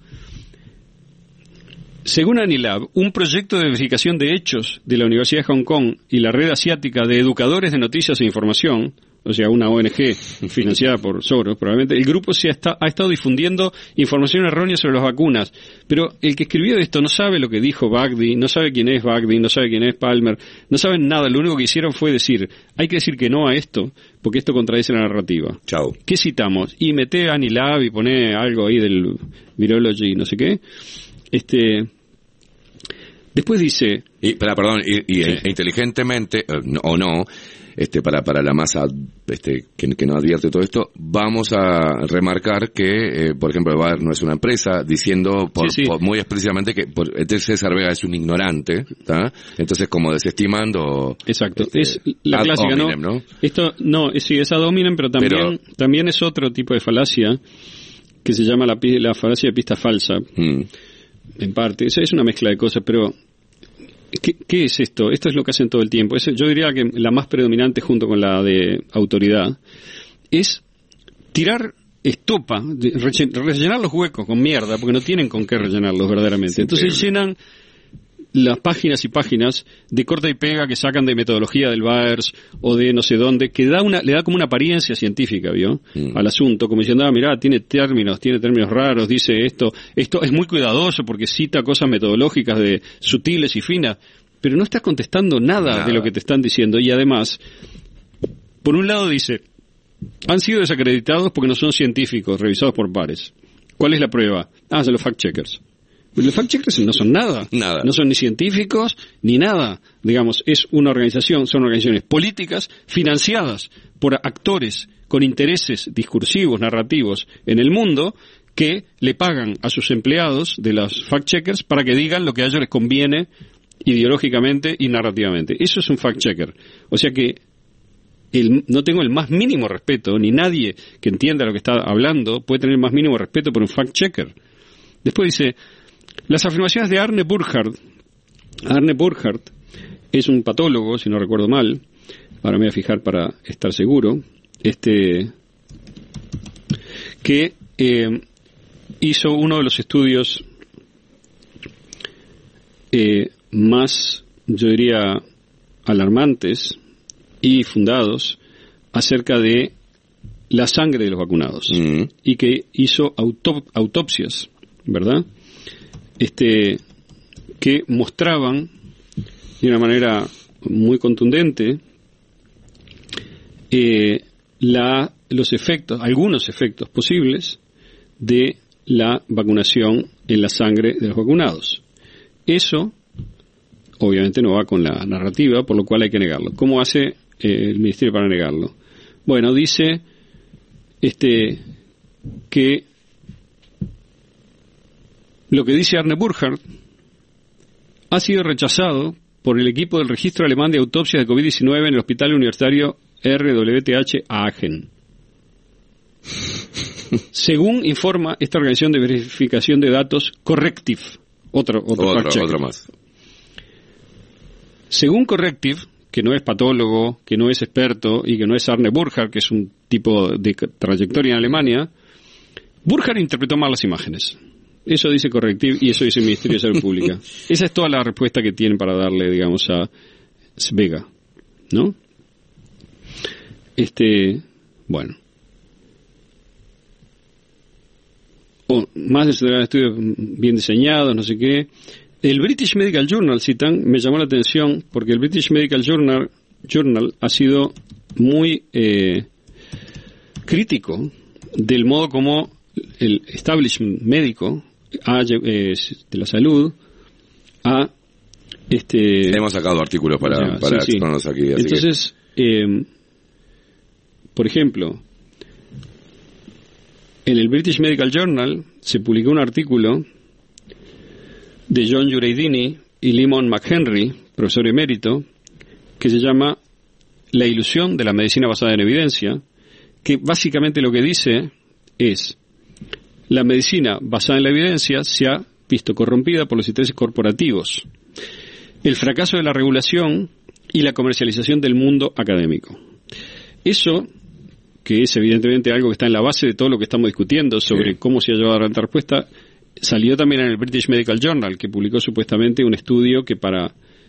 [SPEAKER 3] Según Anilab, un proyecto de verificación de hechos de la Universidad de Hong Kong y la Red Asiática de Educadores de Noticias e Información, o sea, una ONG financiada por Soros, probablemente, el grupo ha estado difundiendo información errónea sobre las vacunas. Pero el que escribió esto no sabe lo que dijo Bagdi, no sabe quién es Bagdi, no sabe quién es Palmer, no saben nada. Lo único que hicieron fue decir, hay que decir que no a esto, porque esto contradice la narrativa.
[SPEAKER 2] Chao.
[SPEAKER 3] ¿Qué citamos? Y mete a Anilab y pone algo ahí del Virology, no sé qué. Después dice...
[SPEAKER 2] inteligentemente, o no... para la masa que no advierte todo esto, vamos a remarcar que, por ejemplo, el Bayer no es una empresa, diciendo por muy explícitamente que César Vega es un ignorante, ¿tá? Entonces como desestimando...
[SPEAKER 3] Exacto, es la clásica, hominem, ¿no? Esto, no, sí, es ad hominem, pero también es otro tipo de falacia que se llama la falacia de pista falsa, en parte. Esa es una mezcla de cosas, pero... ¿Qué es esto? Esto es lo que hacen todo el tiempo. Yo diría que la más predominante junto con la de autoridad es tirar estopa, rellenar los huecos con mierda, porque no tienen con qué rellenarlos verdaderamente. Entonces llenan las páginas y páginas de corta y pega que sacan de metodología del Baers o de no sé dónde, que le da como una apariencia científica, ¿vio? Al asunto, como diciendo, mirá, tiene términos raros, dice esto es muy cuidadoso porque cita cosas metodológicas de sutiles y finas, pero no está contestando nada de lo que te están diciendo. Y además, por un lado dice, han sido desacreditados porque no son científicos, revisados por pares. ¿Cuál es la prueba? Son los fact-checkers. Los fact-checkers no son nada. No son ni científicos, ni nada. Digamos, son organizaciones políticas financiadas por actores con intereses discursivos, narrativos en el mundo, que le pagan a sus empleados de los fact-checkers para que digan lo que a ellos les conviene ideológicamente y narrativamente. Eso es un fact-checker. O sea que no tengo el más mínimo respeto, ni nadie que entienda lo que está hablando puede tener el más mínimo respeto por un fact-checker. Después dice... Las afirmaciones de Arne Burkhardt es un patólogo, si no recuerdo mal, ahora me voy a fijar para estar seguro, que hizo uno de los estudios más, yo diría, alarmantes y fundados acerca de la sangre de los vacunados, y que hizo autopsias, ¿verdad?, que mostraban de una manera muy contundente algunos efectos posibles de la vacunación en la sangre de los vacunados. Eso obviamente no va con la narrativa, por lo cual hay que negarlo. ¿Cómo hace el Ministerio para negarlo? Bueno, dice que lo que dice Arne Burkhardt ha sido rechazado por el equipo del registro alemán de autopsias de COVID-19 en el Hospital Universitario RWTH Aachen. Según informa esta organización de verificación de datos Corrective, otro más. Según Corrective, que no es patólogo, que no es experto y que no es Arne Burkhardt, que es un tipo de trayectoria en Alemania, Burkhardt interpretó mal las imágenes. Eso dice Corrective y eso dice el Ministerio de Salud Pública. Esa es toda la respuesta que tienen para darle, digamos, a Vega, ¿no? Bueno. Más de estudios bien diseñados, no sé qué. El British Medical Journal, citan, me llamó la atención porque el British Medical Journal ha sido muy crítico del modo como el establishment médico de la salud
[SPEAKER 2] hemos sacado artículos para exponernos aquí. Así
[SPEAKER 3] entonces, por ejemplo, en el British Medical Journal se publicó un artículo de John Jureidini y Limon McHenry, profesor emérito, que se llama La ilusión de la medicina basada en evidencia, que básicamente lo que dice es: la medicina basada en la evidencia se ha visto corrompida por los intereses corporativos, el fracaso de la regulación y la comercialización del mundo académico. Eso, que es evidentemente algo que está en la base de todo lo que estamos discutiendo sobre cómo se ha llevado a la respuesta, salió también en el British Medical Journal, que publicó supuestamente un estudio que un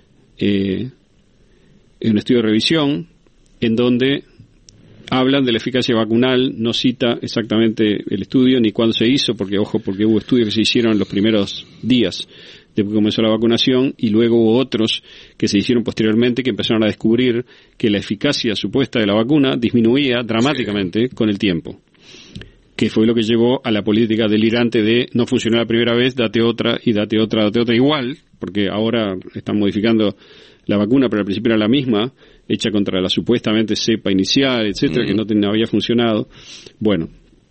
[SPEAKER 3] estudio de revisión en donde hablan de la eficacia vacunal, no cita exactamente el estudio ni cuándo se hizo, porque hubo estudios que se hicieron en los primeros días después que comenzó la vacunación y luego hubo otros que se hicieron posteriormente que empezaron a descubrir que la eficacia supuesta de la vacuna disminuía dramáticamente con el tiempo, que fue lo que llevó a la política delirante de no funcionó la primera vez, date otra igual, porque ahora están modificando la vacuna, pero al principio era la misma, hecha contra la supuestamente cepa inicial, etcétera, que no había funcionado. Bueno,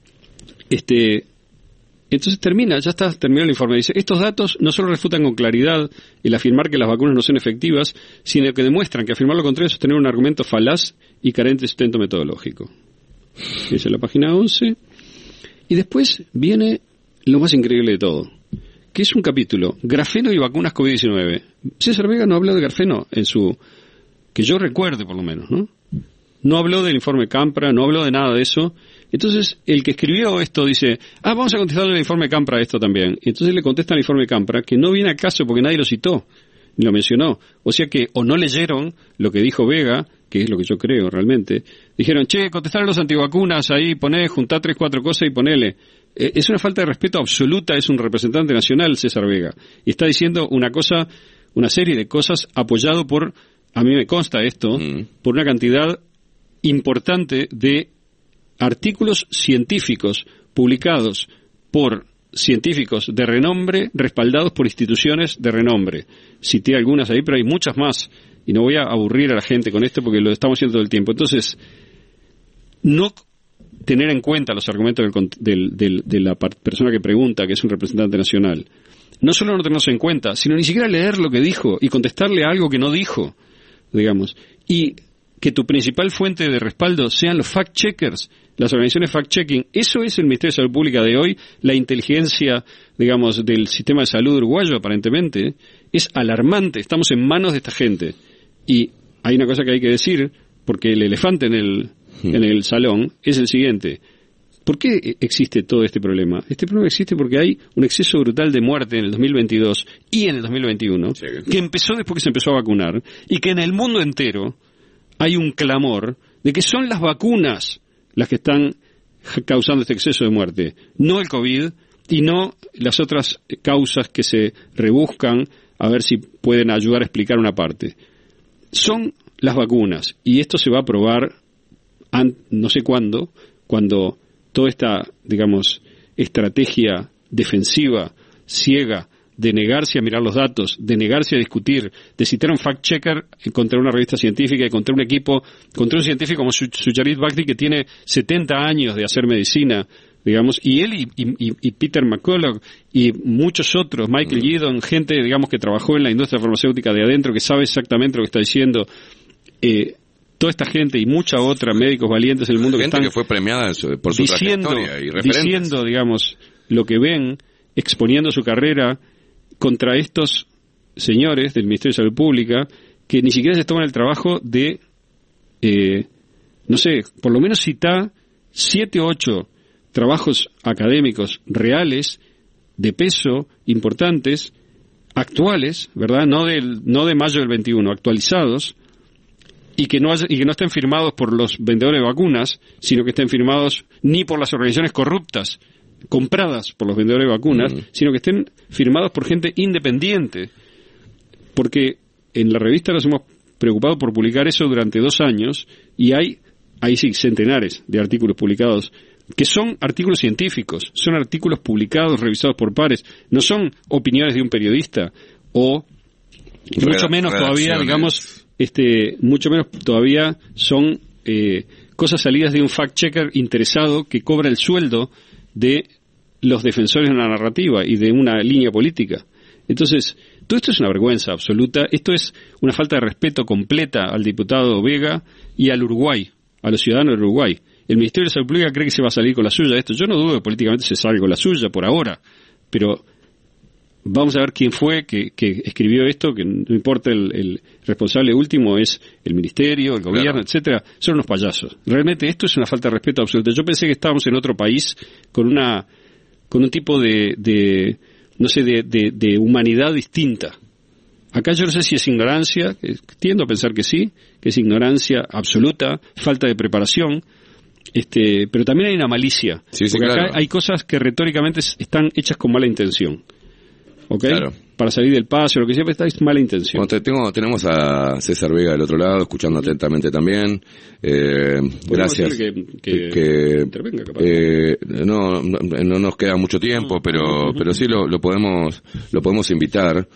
[SPEAKER 3] entonces terminó el informe. Dice, estos datos no solo refutan con claridad el afirmar que las vacunas no son efectivas, sino que demuestran que afirmar lo contrario es sostener un argumento falaz y carente de sustento metodológico. Esa es la página 11. Y después viene lo más increíble de todo, que es un capítulo, grafeno y vacunas COVID-19. César Vega no habló de grafeno que yo recuerde por lo menos, ¿no? No habló del informe Campra, no habló de nada de eso. Entonces, el que escribió esto dice, vamos a contestarle al informe Campra esto también. Y entonces le contestan al informe Campra, que no viene a caso porque nadie lo citó, ni lo mencionó. O sea que, o no leyeron lo que dijo Vega, que es lo que yo creo realmente. Dijeron, contestar a los antivacunas ahí, juntá 3-4 cosas y ponele. Es una falta de respeto absoluta, es un representante nacional César Vega. Y está diciendo una serie de cosas apoyado por, a mí me consta esto, por una cantidad importante de artículos científicos publicados por científicos de renombre, respaldados por instituciones de renombre. Cité algunas ahí, pero hay muchas más. Y no voy a aburrir a la gente con esto porque lo estamos haciendo todo el tiempo. Entonces, no tener en cuenta los argumentos de la persona que pregunta, que es un representante nacional. No solo no tenerlos en cuenta, sino ni siquiera leer lo que dijo y contestarle a algo que no dijo, digamos. Y que tu principal fuente de respaldo sean los fact-checkers, las organizaciones fact-checking. Eso es el Ministerio de Salud Pública de hoy, la inteligencia, digamos, del sistema de salud uruguayo, aparentemente. Es alarmante, estamos en manos de esta gente. Y hay una cosa que hay que decir, porque el elefante en el salón es el siguiente. ¿Por qué existe todo este problema? Este problema existe porque hay un exceso brutal de muerte en el 2022 y en el 2021, que empezó después que se empezó a vacunar, y que en el mundo entero hay un clamor de que son las vacunas las que están causando este exceso de muerte, no el COVID y no las otras causas que se rebuscan a ver si pueden ayudar a explicar una parte. Son las vacunas, y esto se va a probar no sé cuándo, cuando toda esta, digamos, estrategia defensiva, ciega, de negarse a mirar los datos, de negarse a discutir, de citar a un fact-checker contra una revista científica y contra un equipo, contra un científico como Sucharit Bhakdi, que tiene 70 años de hacer medicina, digamos, y él y Peter McCullough y muchos otros, Michael Yeadon, gente, digamos, que trabajó en la industria farmacéutica de adentro, que sabe exactamente lo que está diciendo, toda esta gente y mucha otra, médicos valientes en el mundo,
[SPEAKER 2] gente
[SPEAKER 3] que están
[SPEAKER 2] que fue premiada por su trayectoria y referentes.
[SPEAKER 3] diciendo, digamos, lo que ven, exponiendo su carrera contra estos señores del Ministerio de Salud Pública, que ni siquiera se toman el trabajo de, no sé, por lo menos citar 7 o 8 trabajos académicos reales, de peso, importantes, actuales, ¿verdad? No de mayo del 21, actualizados, y que no estén firmados por los vendedores de vacunas, sino que estén firmados ni por las organizaciones corruptas, compradas por los vendedores de vacunas, sino que estén firmados por gente independiente. Porque en la revista nos hemos preocupado por publicar eso durante 2 años, y hay sí centenares de artículos publicados, que son artículos científicos, son artículos publicados, revisados por pares, no son opiniones de un periodista, o mucho menos todavía, digamos, mucho menos todavía son cosas salidas de un fact-checker interesado que cobra el sueldo de los defensores de la narrativa y de una línea política. Entonces, todo esto es una vergüenza absoluta, esto es una falta de respeto completa al diputado Vega y al Uruguay, a los ciudadanos del Uruguay. El Ministerio de Salud Pública cree que se va a salir con la suya de esto. Yo no dudo que políticamente se salga con la suya por ahora, pero vamos a ver quién fue que escribió esto, que no importa, el responsable último es el Ministerio, el Gobierno, claro, etcétera. Son unos payasos. Realmente esto es una falta de respeto absoluta. Yo pensé que estábamos en otro país con un tipo de humanidad distinta. Acá yo no sé si es ignorancia, tiendo a pensar que sí, que es ignorancia absoluta, falta de preparación, pero también hay una malicia,
[SPEAKER 2] sí,
[SPEAKER 3] porque
[SPEAKER 2] claro,
[SPEAKER 3] acá hay cosas que retóricamente están hechas con mala intención, ¿ok?
[SPEAKER 2] Claro.
[SPEAKER 3] Para salir del paso, lo que sea, está es mala intención.
[SPEAKER 2] Bueno, tenemos a César Vega del otro lado, escuchando atentamente también. Gracias.
[SPEAKER 3] Que intervenga, capaz.
[SPEAKER 2] No nos queda mucho tiempo, pero sí lo podemos invitar.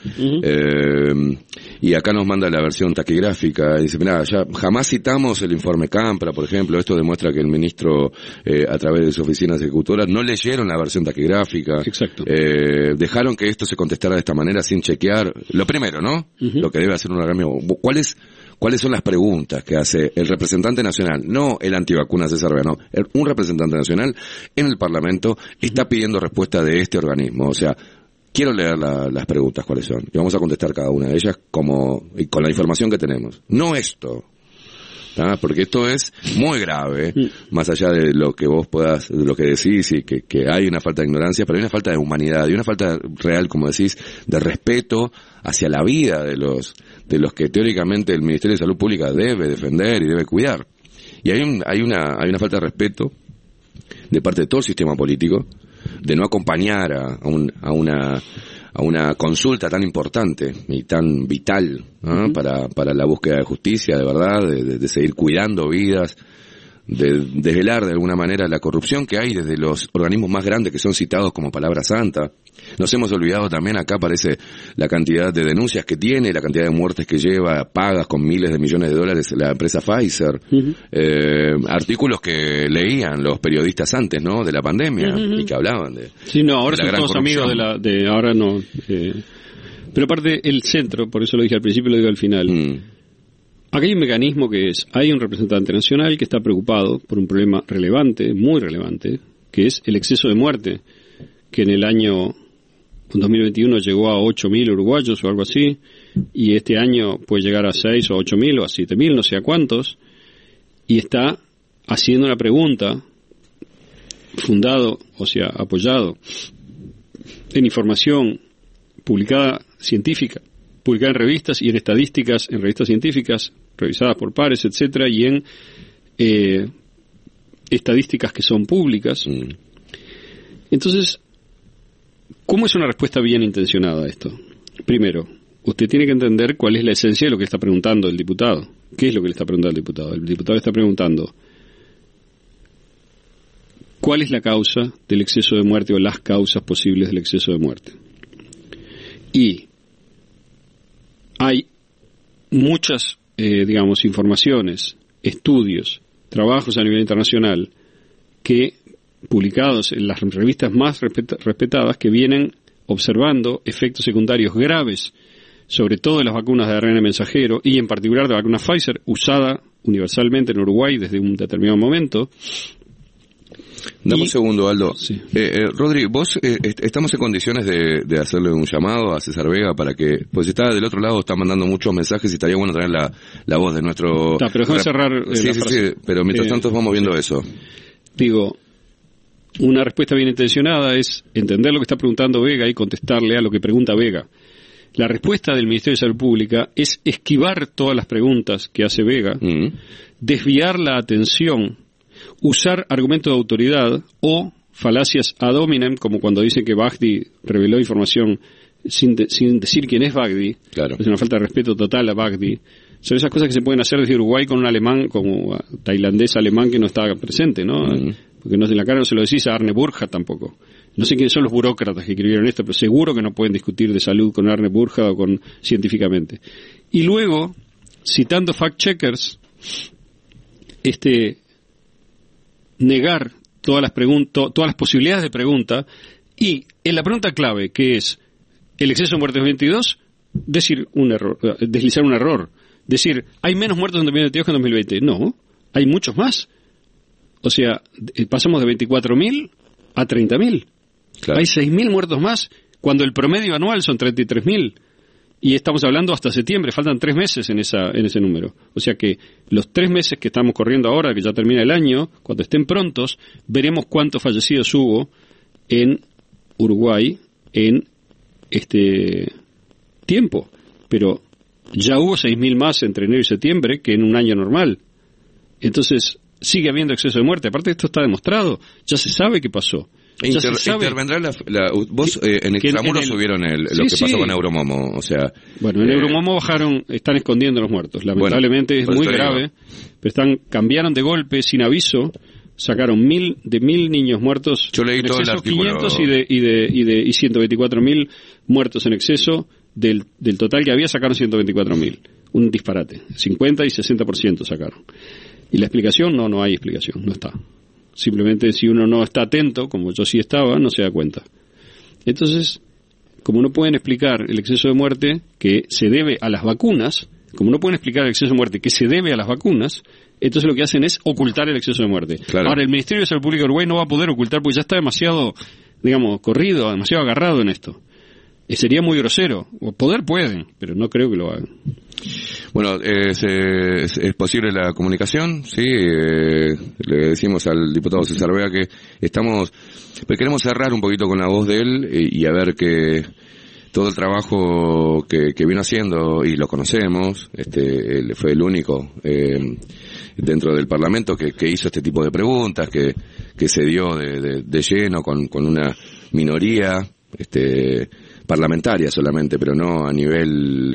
[SPEAKER 2] Y acá nos manda la versión taquigráfica. Dice, mirá, ya jamás citamos el informe Campra, por ejemplo. Esto demuestra que el ministro, a través de su oficina ejecutora, no leyeron la versión taquigráfica.
[SPEAKER 3] Exacto.
[SPEAKER 2] Dejaron que esto se contestara de esta manera sin chequear. Lo primero, ¿no? Lo que debe hacer un organismo. ¿Cuáles son las preguntas que hace el representante nacional? No el antivacunas César Vega, no. Un representante nacional en el Parlamento está pidiendo respuesta de este organismo. O sea, quiero leer las preguntas cuáles son. Y vamos a contestar cada una de ellas con la información que tenemos. No esto. ¿Ah? Porque esto es muy grave, más allá de lo que vos de lo que decís, y que hay una falta de ignorancia, pero hay una falta de humanidad y una falta real, como decís, de respeto hacia la vida de los que teóricamente el Ministerio de Salud Pública debe defender y debe cuidar. Y hay una falta de respeto de parte de todo el sistema político, de no acompañar a una consulta tan importante y tan vital, ¿no? para la búsqueda de justicia, de verdad, de seguir cuidando vidas, de desvelar de alguna manera la corrupción que hay desde los organismos más grandes que son citados como palabra santa. Nos hemos olvidado también, acá aparece la cantidad de denuncias que tiene, la cantidad de muertes que lleva, pagas con miles de millones de dólares la empresa Pfizer, artículos que leían los periodistas antes, ¿no?, de la pandemia, y que hablaban de...
[SPEAKER 3] Sí, no, ahora son todos amigos ahora no... Pero aparte, el centro, por eso lo dije al principio y lo digo al final, acá hay un mecanismo que hay un representante nacional que está preocupado por un problema relevante, muy relevante, que es el exceso de muerte, que en el año 2021 llegó a 8.000 uruguayos o algo así, y este año puede llegar a 6 o 8.000 o a 7.000, no sé a cuántos, y está haciendo una pregunta apoyado en información publicada publicada en revistas y en estadísticas, en revistas científicas, revisadas por pares, etcétera, y en estadísticas que son públicas. Entonces, ¿cómo es una respuesta bien intencionada a esto? Primero, usted tiene que entender cuál es la esencia de lo que está preguntando el diputado. ¿Qué es lo que le está preguntando el diputado? El diputado está preguntando ¿cuál es la causa del exceso de muerte o las causas posibles del exceso de muerte? Y hay muchas, informaciones, estudios, trabajos a nivel internacional que publicados en las revistas más respetadas que vienen observando efectos secundarios graves, sobre todo de las vacunas de ARN mensajero y en particular de la vacuna Pfizer usada universalmente en Uruguay desde un determinado momento.
[SPEAKER 2] Dame un segundo, Aldo.
[SPEAKER 3] Sí.
[SPEAKER 2] Rodri, vos estamos en condiciones de hacerle un llamado a César Vega para que, pues si está del otro lado, está mandando muchos mensajes y estaría bueno traer la voz de nuestro...
[SPEAKER 3] Pero déjame cerrar
[SPEAKER 2] sí, pero mientras tanto vamos viendo eso.
[SPEAKER 3] Digo, una respuesta bien intencionada es entender lo que está preguntando Vega y contestarle a lo que pregunta Vega. La respuesta del Ministerio de Salud Pública es esquivar todas las preguntas que hace Vega, desviar la atención, usar argumentos de autoridad o falacias ad hominem, como cuando dicen que Bagdi reveló información sin decir quién es Bagdi.
[SPEAKER 2] Claro.
[SPEAKER 3] Es una falta de respeto total a Bagdi. Son esas cosas que se pueden hacer desde Uruguay con un alemán, como tailandés alemán que no está presente, ¿no? Porque no, en la cara no se lo decís a Arne Burkhardt tampoco. No sé quiénes son los burócratas que escribieron esto, pero seguro que no pueden discutir de salud con Arne Burkhardt o con científicamente. Y luego, citando fact-checkers, negar todas las posibilidades de pregunta, y en la pregunta clave, que es el exceso de muertes en 2022, decir un error, deslizar un error. Decir, ¿hay menos muertos en 2022 que en 2020? No, hay muchos más. O sea, pasamos de 24.000 a 30.000. Claro. Hay 6.000 muertos más, cuando el promedio anual son 33.000. Y estamos hablando hasta septiembre, faltan 3 meses en ese número. O sea que los 3 meses que estamos corriendo ahora, que ya termina el año, cuando estén prontos, veremos cuántos fallecidos hubo en Uruguay en este tiempo. Pero ya hubo 6.000 más entre enero y septiembre que en un año normal. Entonces, sigue habiendo exceso de muerte. Aparte, esto está demostrado. Ya se sabe qué pasó.
[SPEAKER 2] Intervendrá vos en Extramuros subieron lo que pasó con Euromomo, o sea...
[SPEAKER 3] Bueno, en Euromomo están escondiendo los muertos. Lamentablemente es muy grave, pero cambiaron de golpe, sin aviso, sacaron 1.000 niños muertos.
[SPEAKER 2] Yo leí todo el artículo.
[SPEAKER 3] 500 y 124.000 muertos en exceso. Del total que había, sacaron 124.000. Un disparate. 50 y 60% sacaron. Y la explicación, no hay explicación, no está. Simplemente si uno no está atento, como yo sí estaba, no se da cuenta. Entonces, como no pueden explicar el exceso de muerte que se debe a las vacunas, como no pueden explicar el exceso de muerte que se debe a las vacunas, entonces lo que hacen es ocultar el exceso de muerte. Claro. Ahora, el Ministerio de Salud Pública de Uruguay no va a poder ocultar porque ya está demasiado, corrido, demasiado agarrado en esto. Sería muy grosero. Poder pueden, pero no creo que lo hagan.
[SPEAKER 2] Bueno, es posible la comunicación, sí. Le decimos al diputado César Vega que queremos cerrar un poquito con la voz de él y a ver que todo el trabajo que vino haciendo, y lo conocemos, él fue el único dentro del Parlamento que hizo este tipo de preguntas, que se dio de lleno con una minoría parlamentaria solamente, pero no a nivel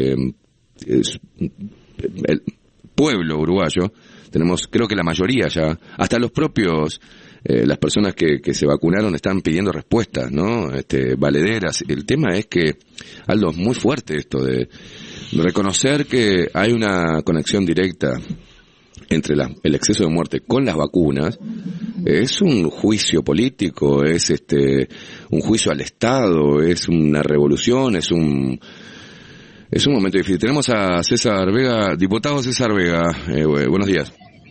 [SPEAKER 2] el pueblo uruguayo. Tenemos, creo que la mayoría ya, hasta los propios las personas que se vacunaron están pidiendo respuestas, ¿no? Valederas. El tema es que, Aldo, es muy fuerte esto de reconocer que hay una conexión directa entre el exceso de muerte con las vacunas. Es un juicio político, es un juicio al Estado, es una revolución, es un momento difícil. Tenemos a César Vega, diputado César Vega, buenos días.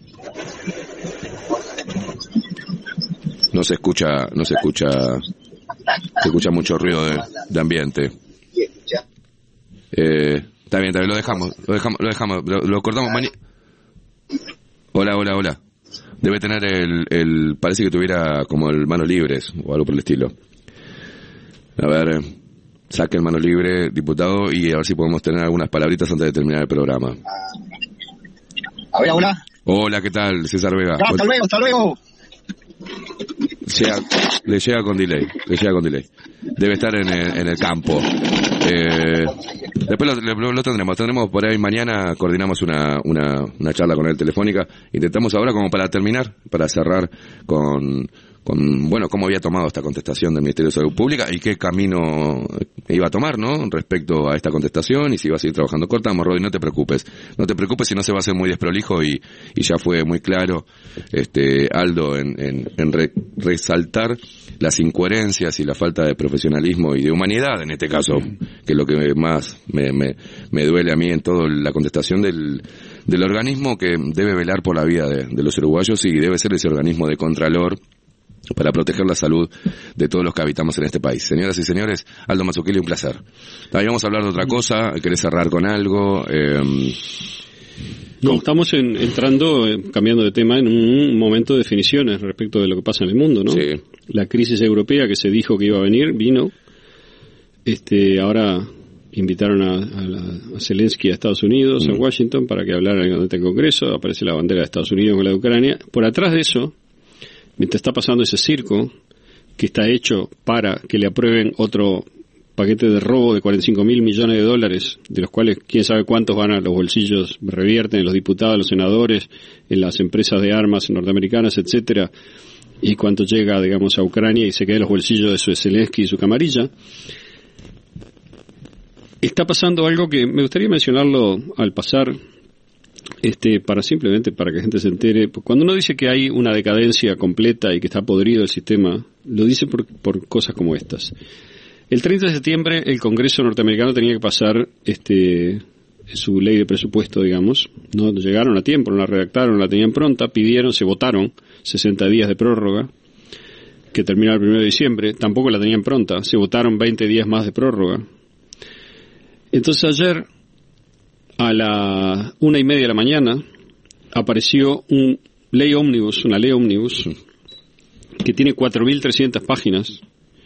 [SPEAKER 2] Se escucha mucho ruido de ambiente. Está bien, lo dejamos, lo cortamos mañana. Hola. Debe tener parece que tuviera como el manos libres o algo por el estilo. A ver, saque el mano libre, diputado, y a ver si podemos tener algunas palabritas antes de terminar el programa.
[SPEAKER 4] Hola.
[SPEAKER 2] Hola, ¿qué tal, César Vega?
[SPEAKER 4] Hasta luego.
[SPEAKER 2] Le llega con delay. Debe estar en el campo. Después lo tendremos por ahí mañana. Coordinamos una charla con él telefónica. Intentamos ahora, como para terminar, para cerrar con bueno, cómo había tomado esta contestación del Ministerio de Salud Pública y qué camino iba a tomar, ¿no? Respecto a esta contestación y si iba a seguir trabajando. Cortamos, Rodri, no te preocupes si no se va a hacer muy desprolijo y ya fue muy claro, Aldo, en resaltar las incoherencias y la falta de profesionalismo y de humanidad, en este caso, que es lo que más me duele a mí en toda la contestación del organismo que debe velar por la vida de los uruguayos y debe ser ese organismo de contralor para proteger la salud de todos los que habitamos en este país. Señoras y señores, Aldo Mazzucchelli, un placer. Ahí vamos a hablar de otra cosa. ¿Querés cerrar con algo?
[SPEAKER 3] No, estamos entrando, cambiando de tema, en un momento de definiciones respecto de lo que pasa en el mundo, ¿no?
[SPEAKER 2] Sí.
[SPEAKER 3] La crisis europea que se dijo que iba a venir, vino. Ahora invitaron a Zelensky a Estados Unidos, a Washington, para que hablara ante el Congreso. Aparece la bandera de Estados Unidos con la de Ucrania. Por atrás de eso, mientras está pasando ese circo, que está hecho para que le aprueben otro paquete de robo de $45.000 millones, de los cuales quién sabe cuántos van a los bolsillos, revierten en los diputados, los senadores, en las empresas de armas norteamericanas, etcétera, y cuánto llega, digamos, a Ucrania y se queda en los bolsillos de su Zelensky y su camarilla. Está pasando algo que me gustaría mencionarlo al pasar, simplemente para que la gente se entere. Cuando uno dice que hay una decadencia completa y que está podrido el sistema, lo dice por cosas como estas. El 30 de septiembre el Congreso norteamericano tenía que pasar su ley de presupuesto, digamos. No llegaron a tiempo, no la redactaron, la tenían pronta, se votaron 60 días de prórroga, que termina el 1 de diciembre, tampoco la tenían pronta, se votaron 20 días más de prórroga. Entonces ayer, a las 1:30 de la mañana, apareció una ley ómnibus, que tiene 4.300 páginas.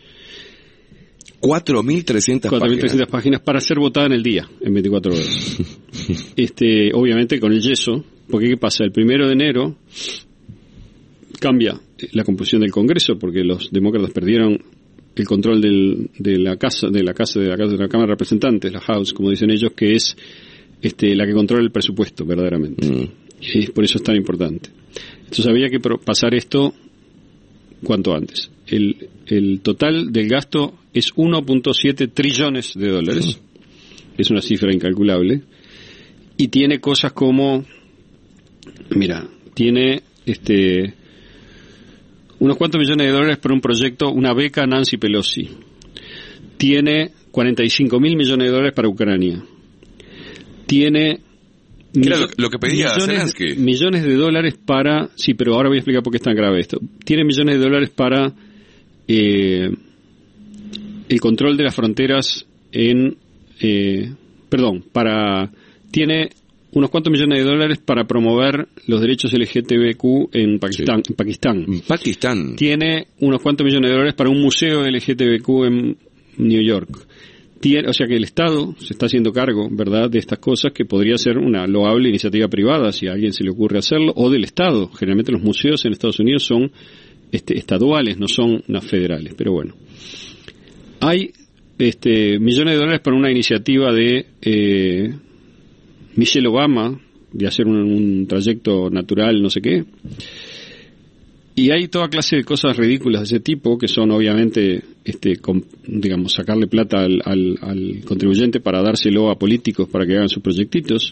[SPEAKER 2] 4.300
[SPEAKER 3] páginas para ser votada en el día, en 24 horas. Obviamente con el yeso, porque ¿qué pasa? El 1 de enero cambia la composición del Congreso, porque los demócratas perdieron el control de la Cámara de Representantes, la House, como dicen ellos, que es la que controla el presupuesto, verdaderamente. Y por eso es tan importante. Entonces había que pasar esto cuanto antes. El total del gasto es $1.7 trillones. Es una cifra incalculable. Y tiene cosas como, tiene unos cuantos millones de dólares por un proyecto, una beca a Nancy Pelosi. Tiene $45.000 millones para Ucrania. Tiene
[SPEAKER 2] lo que pedía Zelensky.
[SPEAKER 3] Millones de dólares para... Sí, pero ahora voy a explicar por qué es tan grave esto. Tiene millones de dólares para el control de las fronteras tiene unos cuantos millones de dólares para promover los derechos LGTBQ en Pakistán.
[SPEAKER 2] Sí.
[SPEAKER 3] En Pakistán. Tiene unos cuantos millones de dólares para un museo LGTBQ en New York. O sea que el Estado se está haciendo cargo, ¿verdad?, de estas cosas, que podría ser una loable iniciativa privada si a alguien se le ocurre hacerlo, o del Estado. Generalmente los museos en Estados Unidos son estaduales, no son federales, pero bueno. Hay millones de dólares para una iniciativa de Michelle Obama, de hacer un trayecto natural, no sé qué. Y hay toda clase de cosas ridículas de ese tipo, que son obviamente, sacarle plata al contribuyente para dárselo a políticos para que hagan sus proyectitos.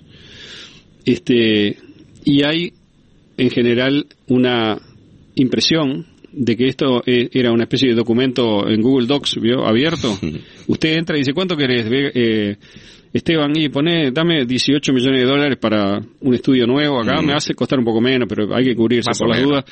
[SPEAKER 3] Y hay, en general, una impresión de que esto era una especie de documento en Google Docs, ¿vio?, abierto. Usted entra y dice, ¿cuánto querés? Esteban, dame $18 millones para un estudio nuevo acá, me hace costar un poco menos, pero hay que cubrirse por las dudas.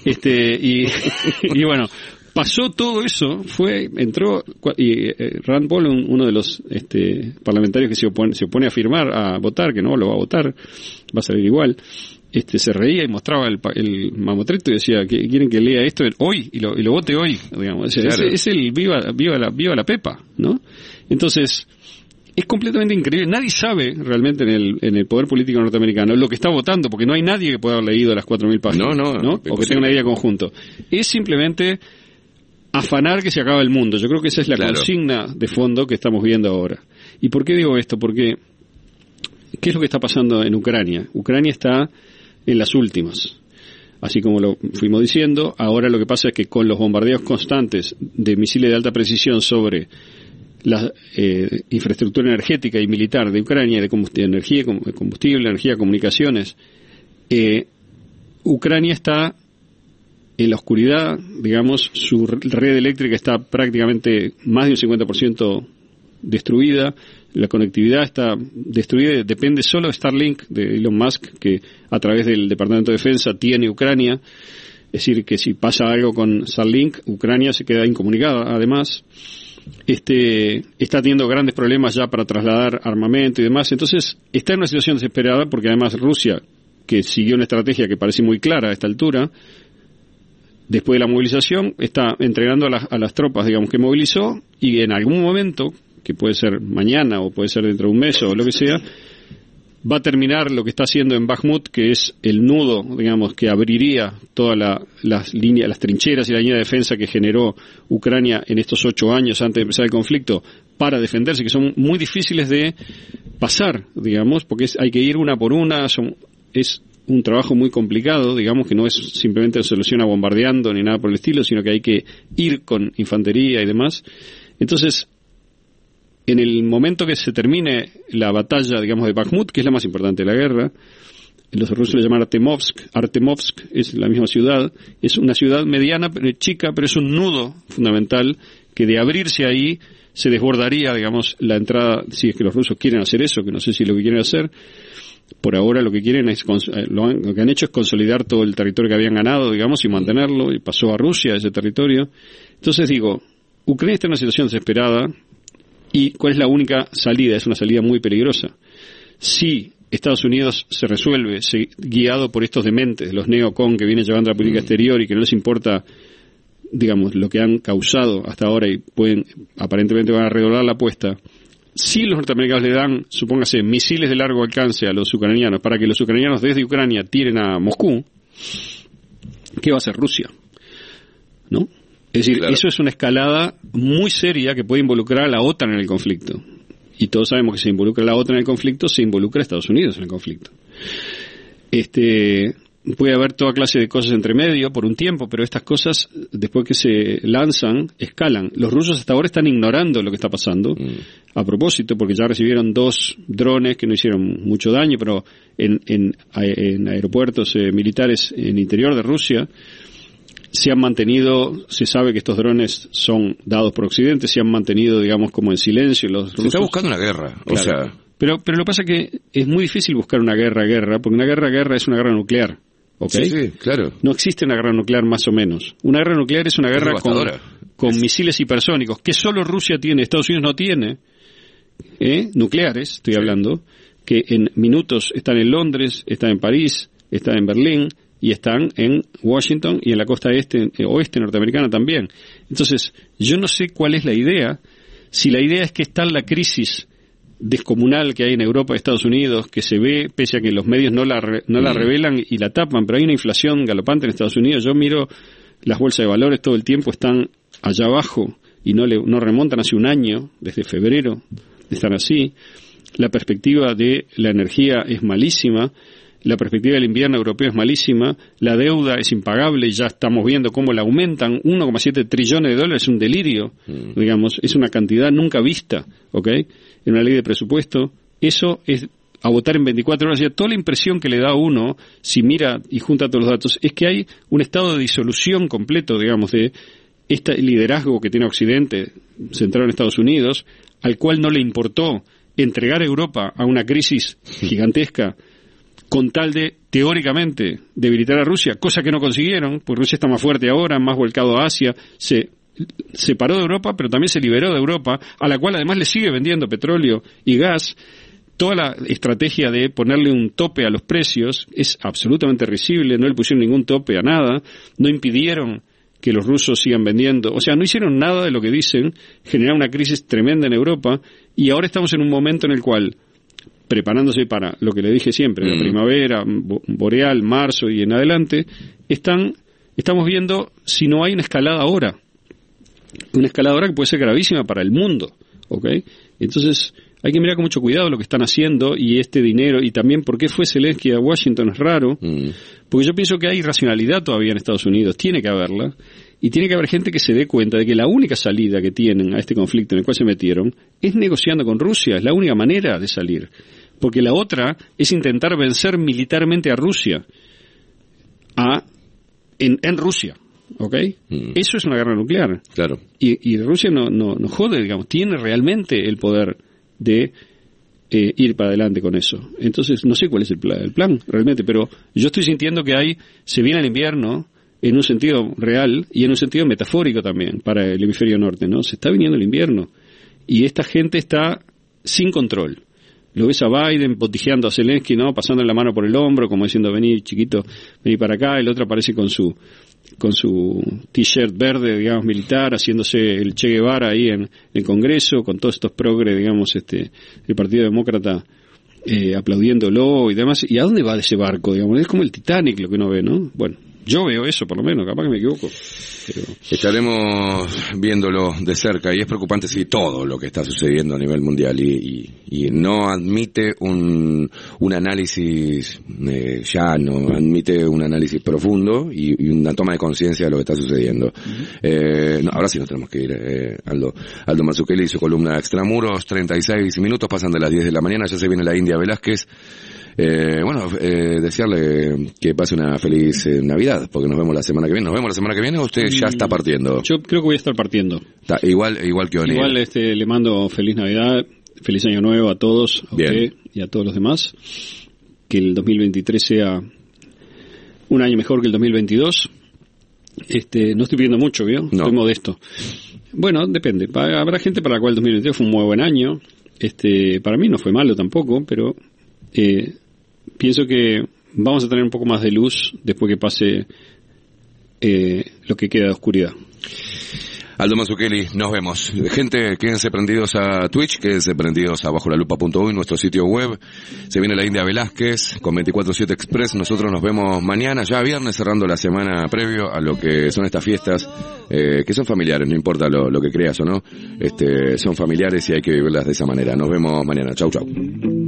[SPEAKER 3] Y bueno, pasó todo eso, entró, y Rand Paul, uno de los parlamentarios que se opone a firmar, a votar, que no lo va a votar, va a salir igual, se reía y mostraba el mamotreto y decía, ¿quieren que lea esto hoy? Y lo vote hoy, digamos. Claro. Es el viva la Pepa, ¿no? Entonces, es completamente increíble. Nadie sabe realmente en el poder político norteamericano lo que está votando, porque no hay nadie que pueda haber leído las 4.000 páginas, ¿no? O que tenga una idea conjunto. Es simplemente afanar que se acaba el mundo. Yo creo que esa es la consigna de fondo que estamos viendo ahora. ¿Y por qué digo esto? Porque, ¿qué es lo que está pasando en Ucrania? Ucrania está en las últimas. así como lo fuimos diciendo. Ahora lo que pasa es que con los bombardeos constantes de misiles de alta precisión sobre la infraestructura energética y militar de Ucrania, de energía, combustible, energía, comunicaciones, Ucrania está en la oscuridad, digamos, su red eléctrica está prácticamente más de un 50% destruida, la conectividad está destruida, depende solo de Starlink, de Elon Musk, que a través del Departamento de Defensa tiene Ucrania, es decir, que si pasa algo con Starlink, Ucrania se queda incomunicada, además. Está teniendo grandes problemas ya para trasladar armamento y demás, entonces está en una situación desesperada, porque además Rusia, que siguió una estrategia que parece muy clara a esta altura, después de la movilización, está entregando a las tropas, digamos, que movilizó, y en algún momento, que puede ser mañana o puede ser dentro de un mes o lo que sea, va a terminar lo que está haciendo en Bakhmut, que es el nudo, digamos, que abriría todas las líneas, las trincheras y la línea de defensa que generó Ucrania en estos 8 años antes de empezar el conflicto para defenderse, que son muy difíciles de pasar, digamos, porque hay que ir una por una, es un trabajo muy complicado, digamos, que no es simplemente se soluciona bombardeando ni nada por el estilo, sino que hay que ir con infantería y demás. Entonces, en el momento que se termine la batalla, digamos, de Bakhmut, que es la más importante de la guerra, los rusos le llaman Artemovsk es la misma ciudad, es una ciudad mediana, chica, pero es un nudo fundamental que de abrirse ahí se desbordaría, digamos, la entrada, si es que los rusos quieren hacer eso, que no sé si es lo que quieren hacer. Por ahora lo que quieren es, lo que han hecho es consolidar todo el territorio que habían ganado, digamos, y mantenerlo, y pasó a Rusia ese territorio. Entonces digo, Ucrania está en una situación desesperada. ¿Y cuál es la única salida? Es una salida muy peligrosa. Si Estados Unidos se resuelve, guiado por estos dementes, los neocon que vienen llevando la política exterior y que no les importa, digamos, lo que han causado hasta ahora y aparentemente van a redoblar la apuesta, si los norteamericanos le dan, supóngase, misiles de largo alcance a los ucranianos para que los ucranianos desde Ucrania tiren a Moscú, ¿qué va a hacer Rusia? ¿No? Es decir, claro, eso es una escalada muy seria que puede involucrar a la OTAN en el conflicto. Y todos sabemos que si se involucra la OTAN en el conflicto, se involucra a Estados Unidos en el conflicto. Puede haber toda clase de cosas entre medio por un tiempo, pero estas cosas, después que se lanzan, escalan. Los rusos hasta ahora están ignorando lo que está pasando, a propósito, porque ya recibieron 2 drones que no hicieron mucho daño, pero en aeropuertos militares en el interior de Rusia, se han mantenido, se sabe que estos drones son dados por Occidente, se han mantenido, digamos, como en silencio los rusos.
[SPEAKER 2] Se está buscando una guerra, claro. O sea...
[SPEAKER 3] Pero lo que pasa es que es muy difícil buscar una guerra, porque una guerra es una guerra nuclear, ¿ok?
[SPEAKER 2] Sí, claro.
[SPEAKER 3] No existe una guerra nuclear más o menos. Una guerra nuclear es una guerra con misiles hipersónicos, que solo Rusia tiene, Estados Unidos no tiene, nucleares, estoy hablando, que en minutos están en Londres, están en París, están en Berlín, y están en Washington y en la costa oeste norteamericana también. Entonces, yo no sé cuál es la idea. Si la idea es que está la crisis descomunal que hay en Europa y Estados Unidos, que se ve, pese a que los medios no la revelan y la tapan, pero hay una inflación galopante en Estados Unidos. Yo miro las bolsas de valores todo el tiempo, están allá abajo y no remontan hace un año, desde febrero, de estar así. La perspectiva de la energía es malísima. La perspectiva del invierno europeo es malísima, la deuda es impagable, ya estamos viendo cómo la aumentan, 1,7 trillones de dólares, es un delirio, digamos, es una cantidad nunca vista, ¿ok? En una ley de presupuesto, eso es a votar en 24 horas, ya toda la impresión que le da a uno, si mira y junta todos los datos, es que hay un estado de disolución completo, digamos, de este liderazgo que tiene Occidente, centrado en Estados Unidos, al cual no le importó entregar a Europa a una crisis gigantesca, con tal de, teóricamente, debilitar a Rusia, cosa que no consiguieron, porque Rusia está más fuerte ahora, más volcado a Asia, se separó de Europa, pero también se liberó de Europa, a la cual además le sigue vendiendo petróleo y gas. Toda la estrategia de ponerle un tope a los precios es absolutamente risible, no le pusieron ningún tope a nada, no impidieron que los rusos sigan vendiendo, o sea, no hicieron nada de lo que dicen, generaron una crisis tremenda en Europa, y ahora estamos en un momento en el cual, preparándose para lo que le dije siempre, la primavera, boreal, marzo y en adelante, estamos viendo si no hay una escalada ahora que puede ser gravísima para el mundo, ¿ok? Entonces, hay que mirar con mucho cuidado lo que están haciendo y este dinero, y también por qué fue Zelensky a Washington es raro, porque yo pienso que hay racionalidad todavía en Estados Unidos, tiene que haberla, y tiene que haber gente que se dé cuenta de que la única salida que tienen a este conflicto en el cual se metieron es negociando con Rusia, es la única manera de salir, porque la otra es intentar vencer militarmente a Rusia, en Rusia. ¿Ok? Eso es una guerra nuclear.
[SPEAKER 2] Claro.
[SPEAKER 3] Y Rusia no jode, digamos, tiene realmente el poder de ir para adelante con eso. Entonces, no sé cuál es el plan realmente, pero yo estoy sintiendo que se viene el invierno en un sentido real y en un sentido metafórico también para el hemisferio norte, ¿no? Se está viniendo el invierno y esta gente está sin control. Lo ves a Biden botijeando a Zelensky, ¿no? Pasando la mano por el hombro, como diciendo, vení chiquito, vení para acá. El otro aparece con su t-shirt verde, digamos, militar, haciéndose el Che Guevara ahí en el Congreso, con todos estos progres, digamos, el Partido Demócrata aplaudiéndolo y demás. ¿Y a dónde va ese barco, digamos? Es como el Titanic lo que uno ve, ¿no? Bueno, yo veo eso, por lo menos, capaz que me equivoco. Pero
[SPEAKER 2] estaremos viéndolo de cerca y es preocupante todo lo que está sucediendo a nivel mundial y no admite un análisis llano, admite un análisis profundo y una toma de conciencia de lo que está sucediendo. Ahora sí nos tenemos que ir, Aldo Mazzucchelli y su columna Extramuros, 36 minutos, pasan de las 10 de la mañana, ya se viene la India Velázquez. Desearle que pase una feliz Navidad, porque nos vemos la semana que viene. ¿Nos vemos la semana que viene o usted ya está partiendo?
[SPEAKER 3] Yo creo que voy a estar partiendo.
[SPEAKER 2] Igual que O'Neill.
[SPEAKER 3] Igual le mando feliz Navidad, feliz Año Nuevo a todos, a usted y a todos los demás. Que el 2023 sea un año mejor que el 2022. No estoy pidiendo mucho, ¿vio?
[SPEAKER 2] No.
[SPEAKER 3] Estoy modesto. Bueno, depende. Habrá gente para la cual el 2022 fue un muy buen año. Para mí no fue malo tampoco, pero pienso que vamos a tener un poco más de luz después que pase lo que queda de oscuridad.
[SPEAKER 2] Aldo Mazzucchelli, nos vemos. Gente, quédense prendidos a Twitch, quédense prendidos a bajolalupa.uy, nuestro sitio web. Se viene la India Velázquez con 24/7 Express. Nosotros nos vemos mañana, ya viernes, cerrando la semana previo a lo que son estas fiestas, que son familiares, no importa lo que creas o no. Son familiares y hay que vivirlas de esa manera. Nos vemos mañana. Chau, chau.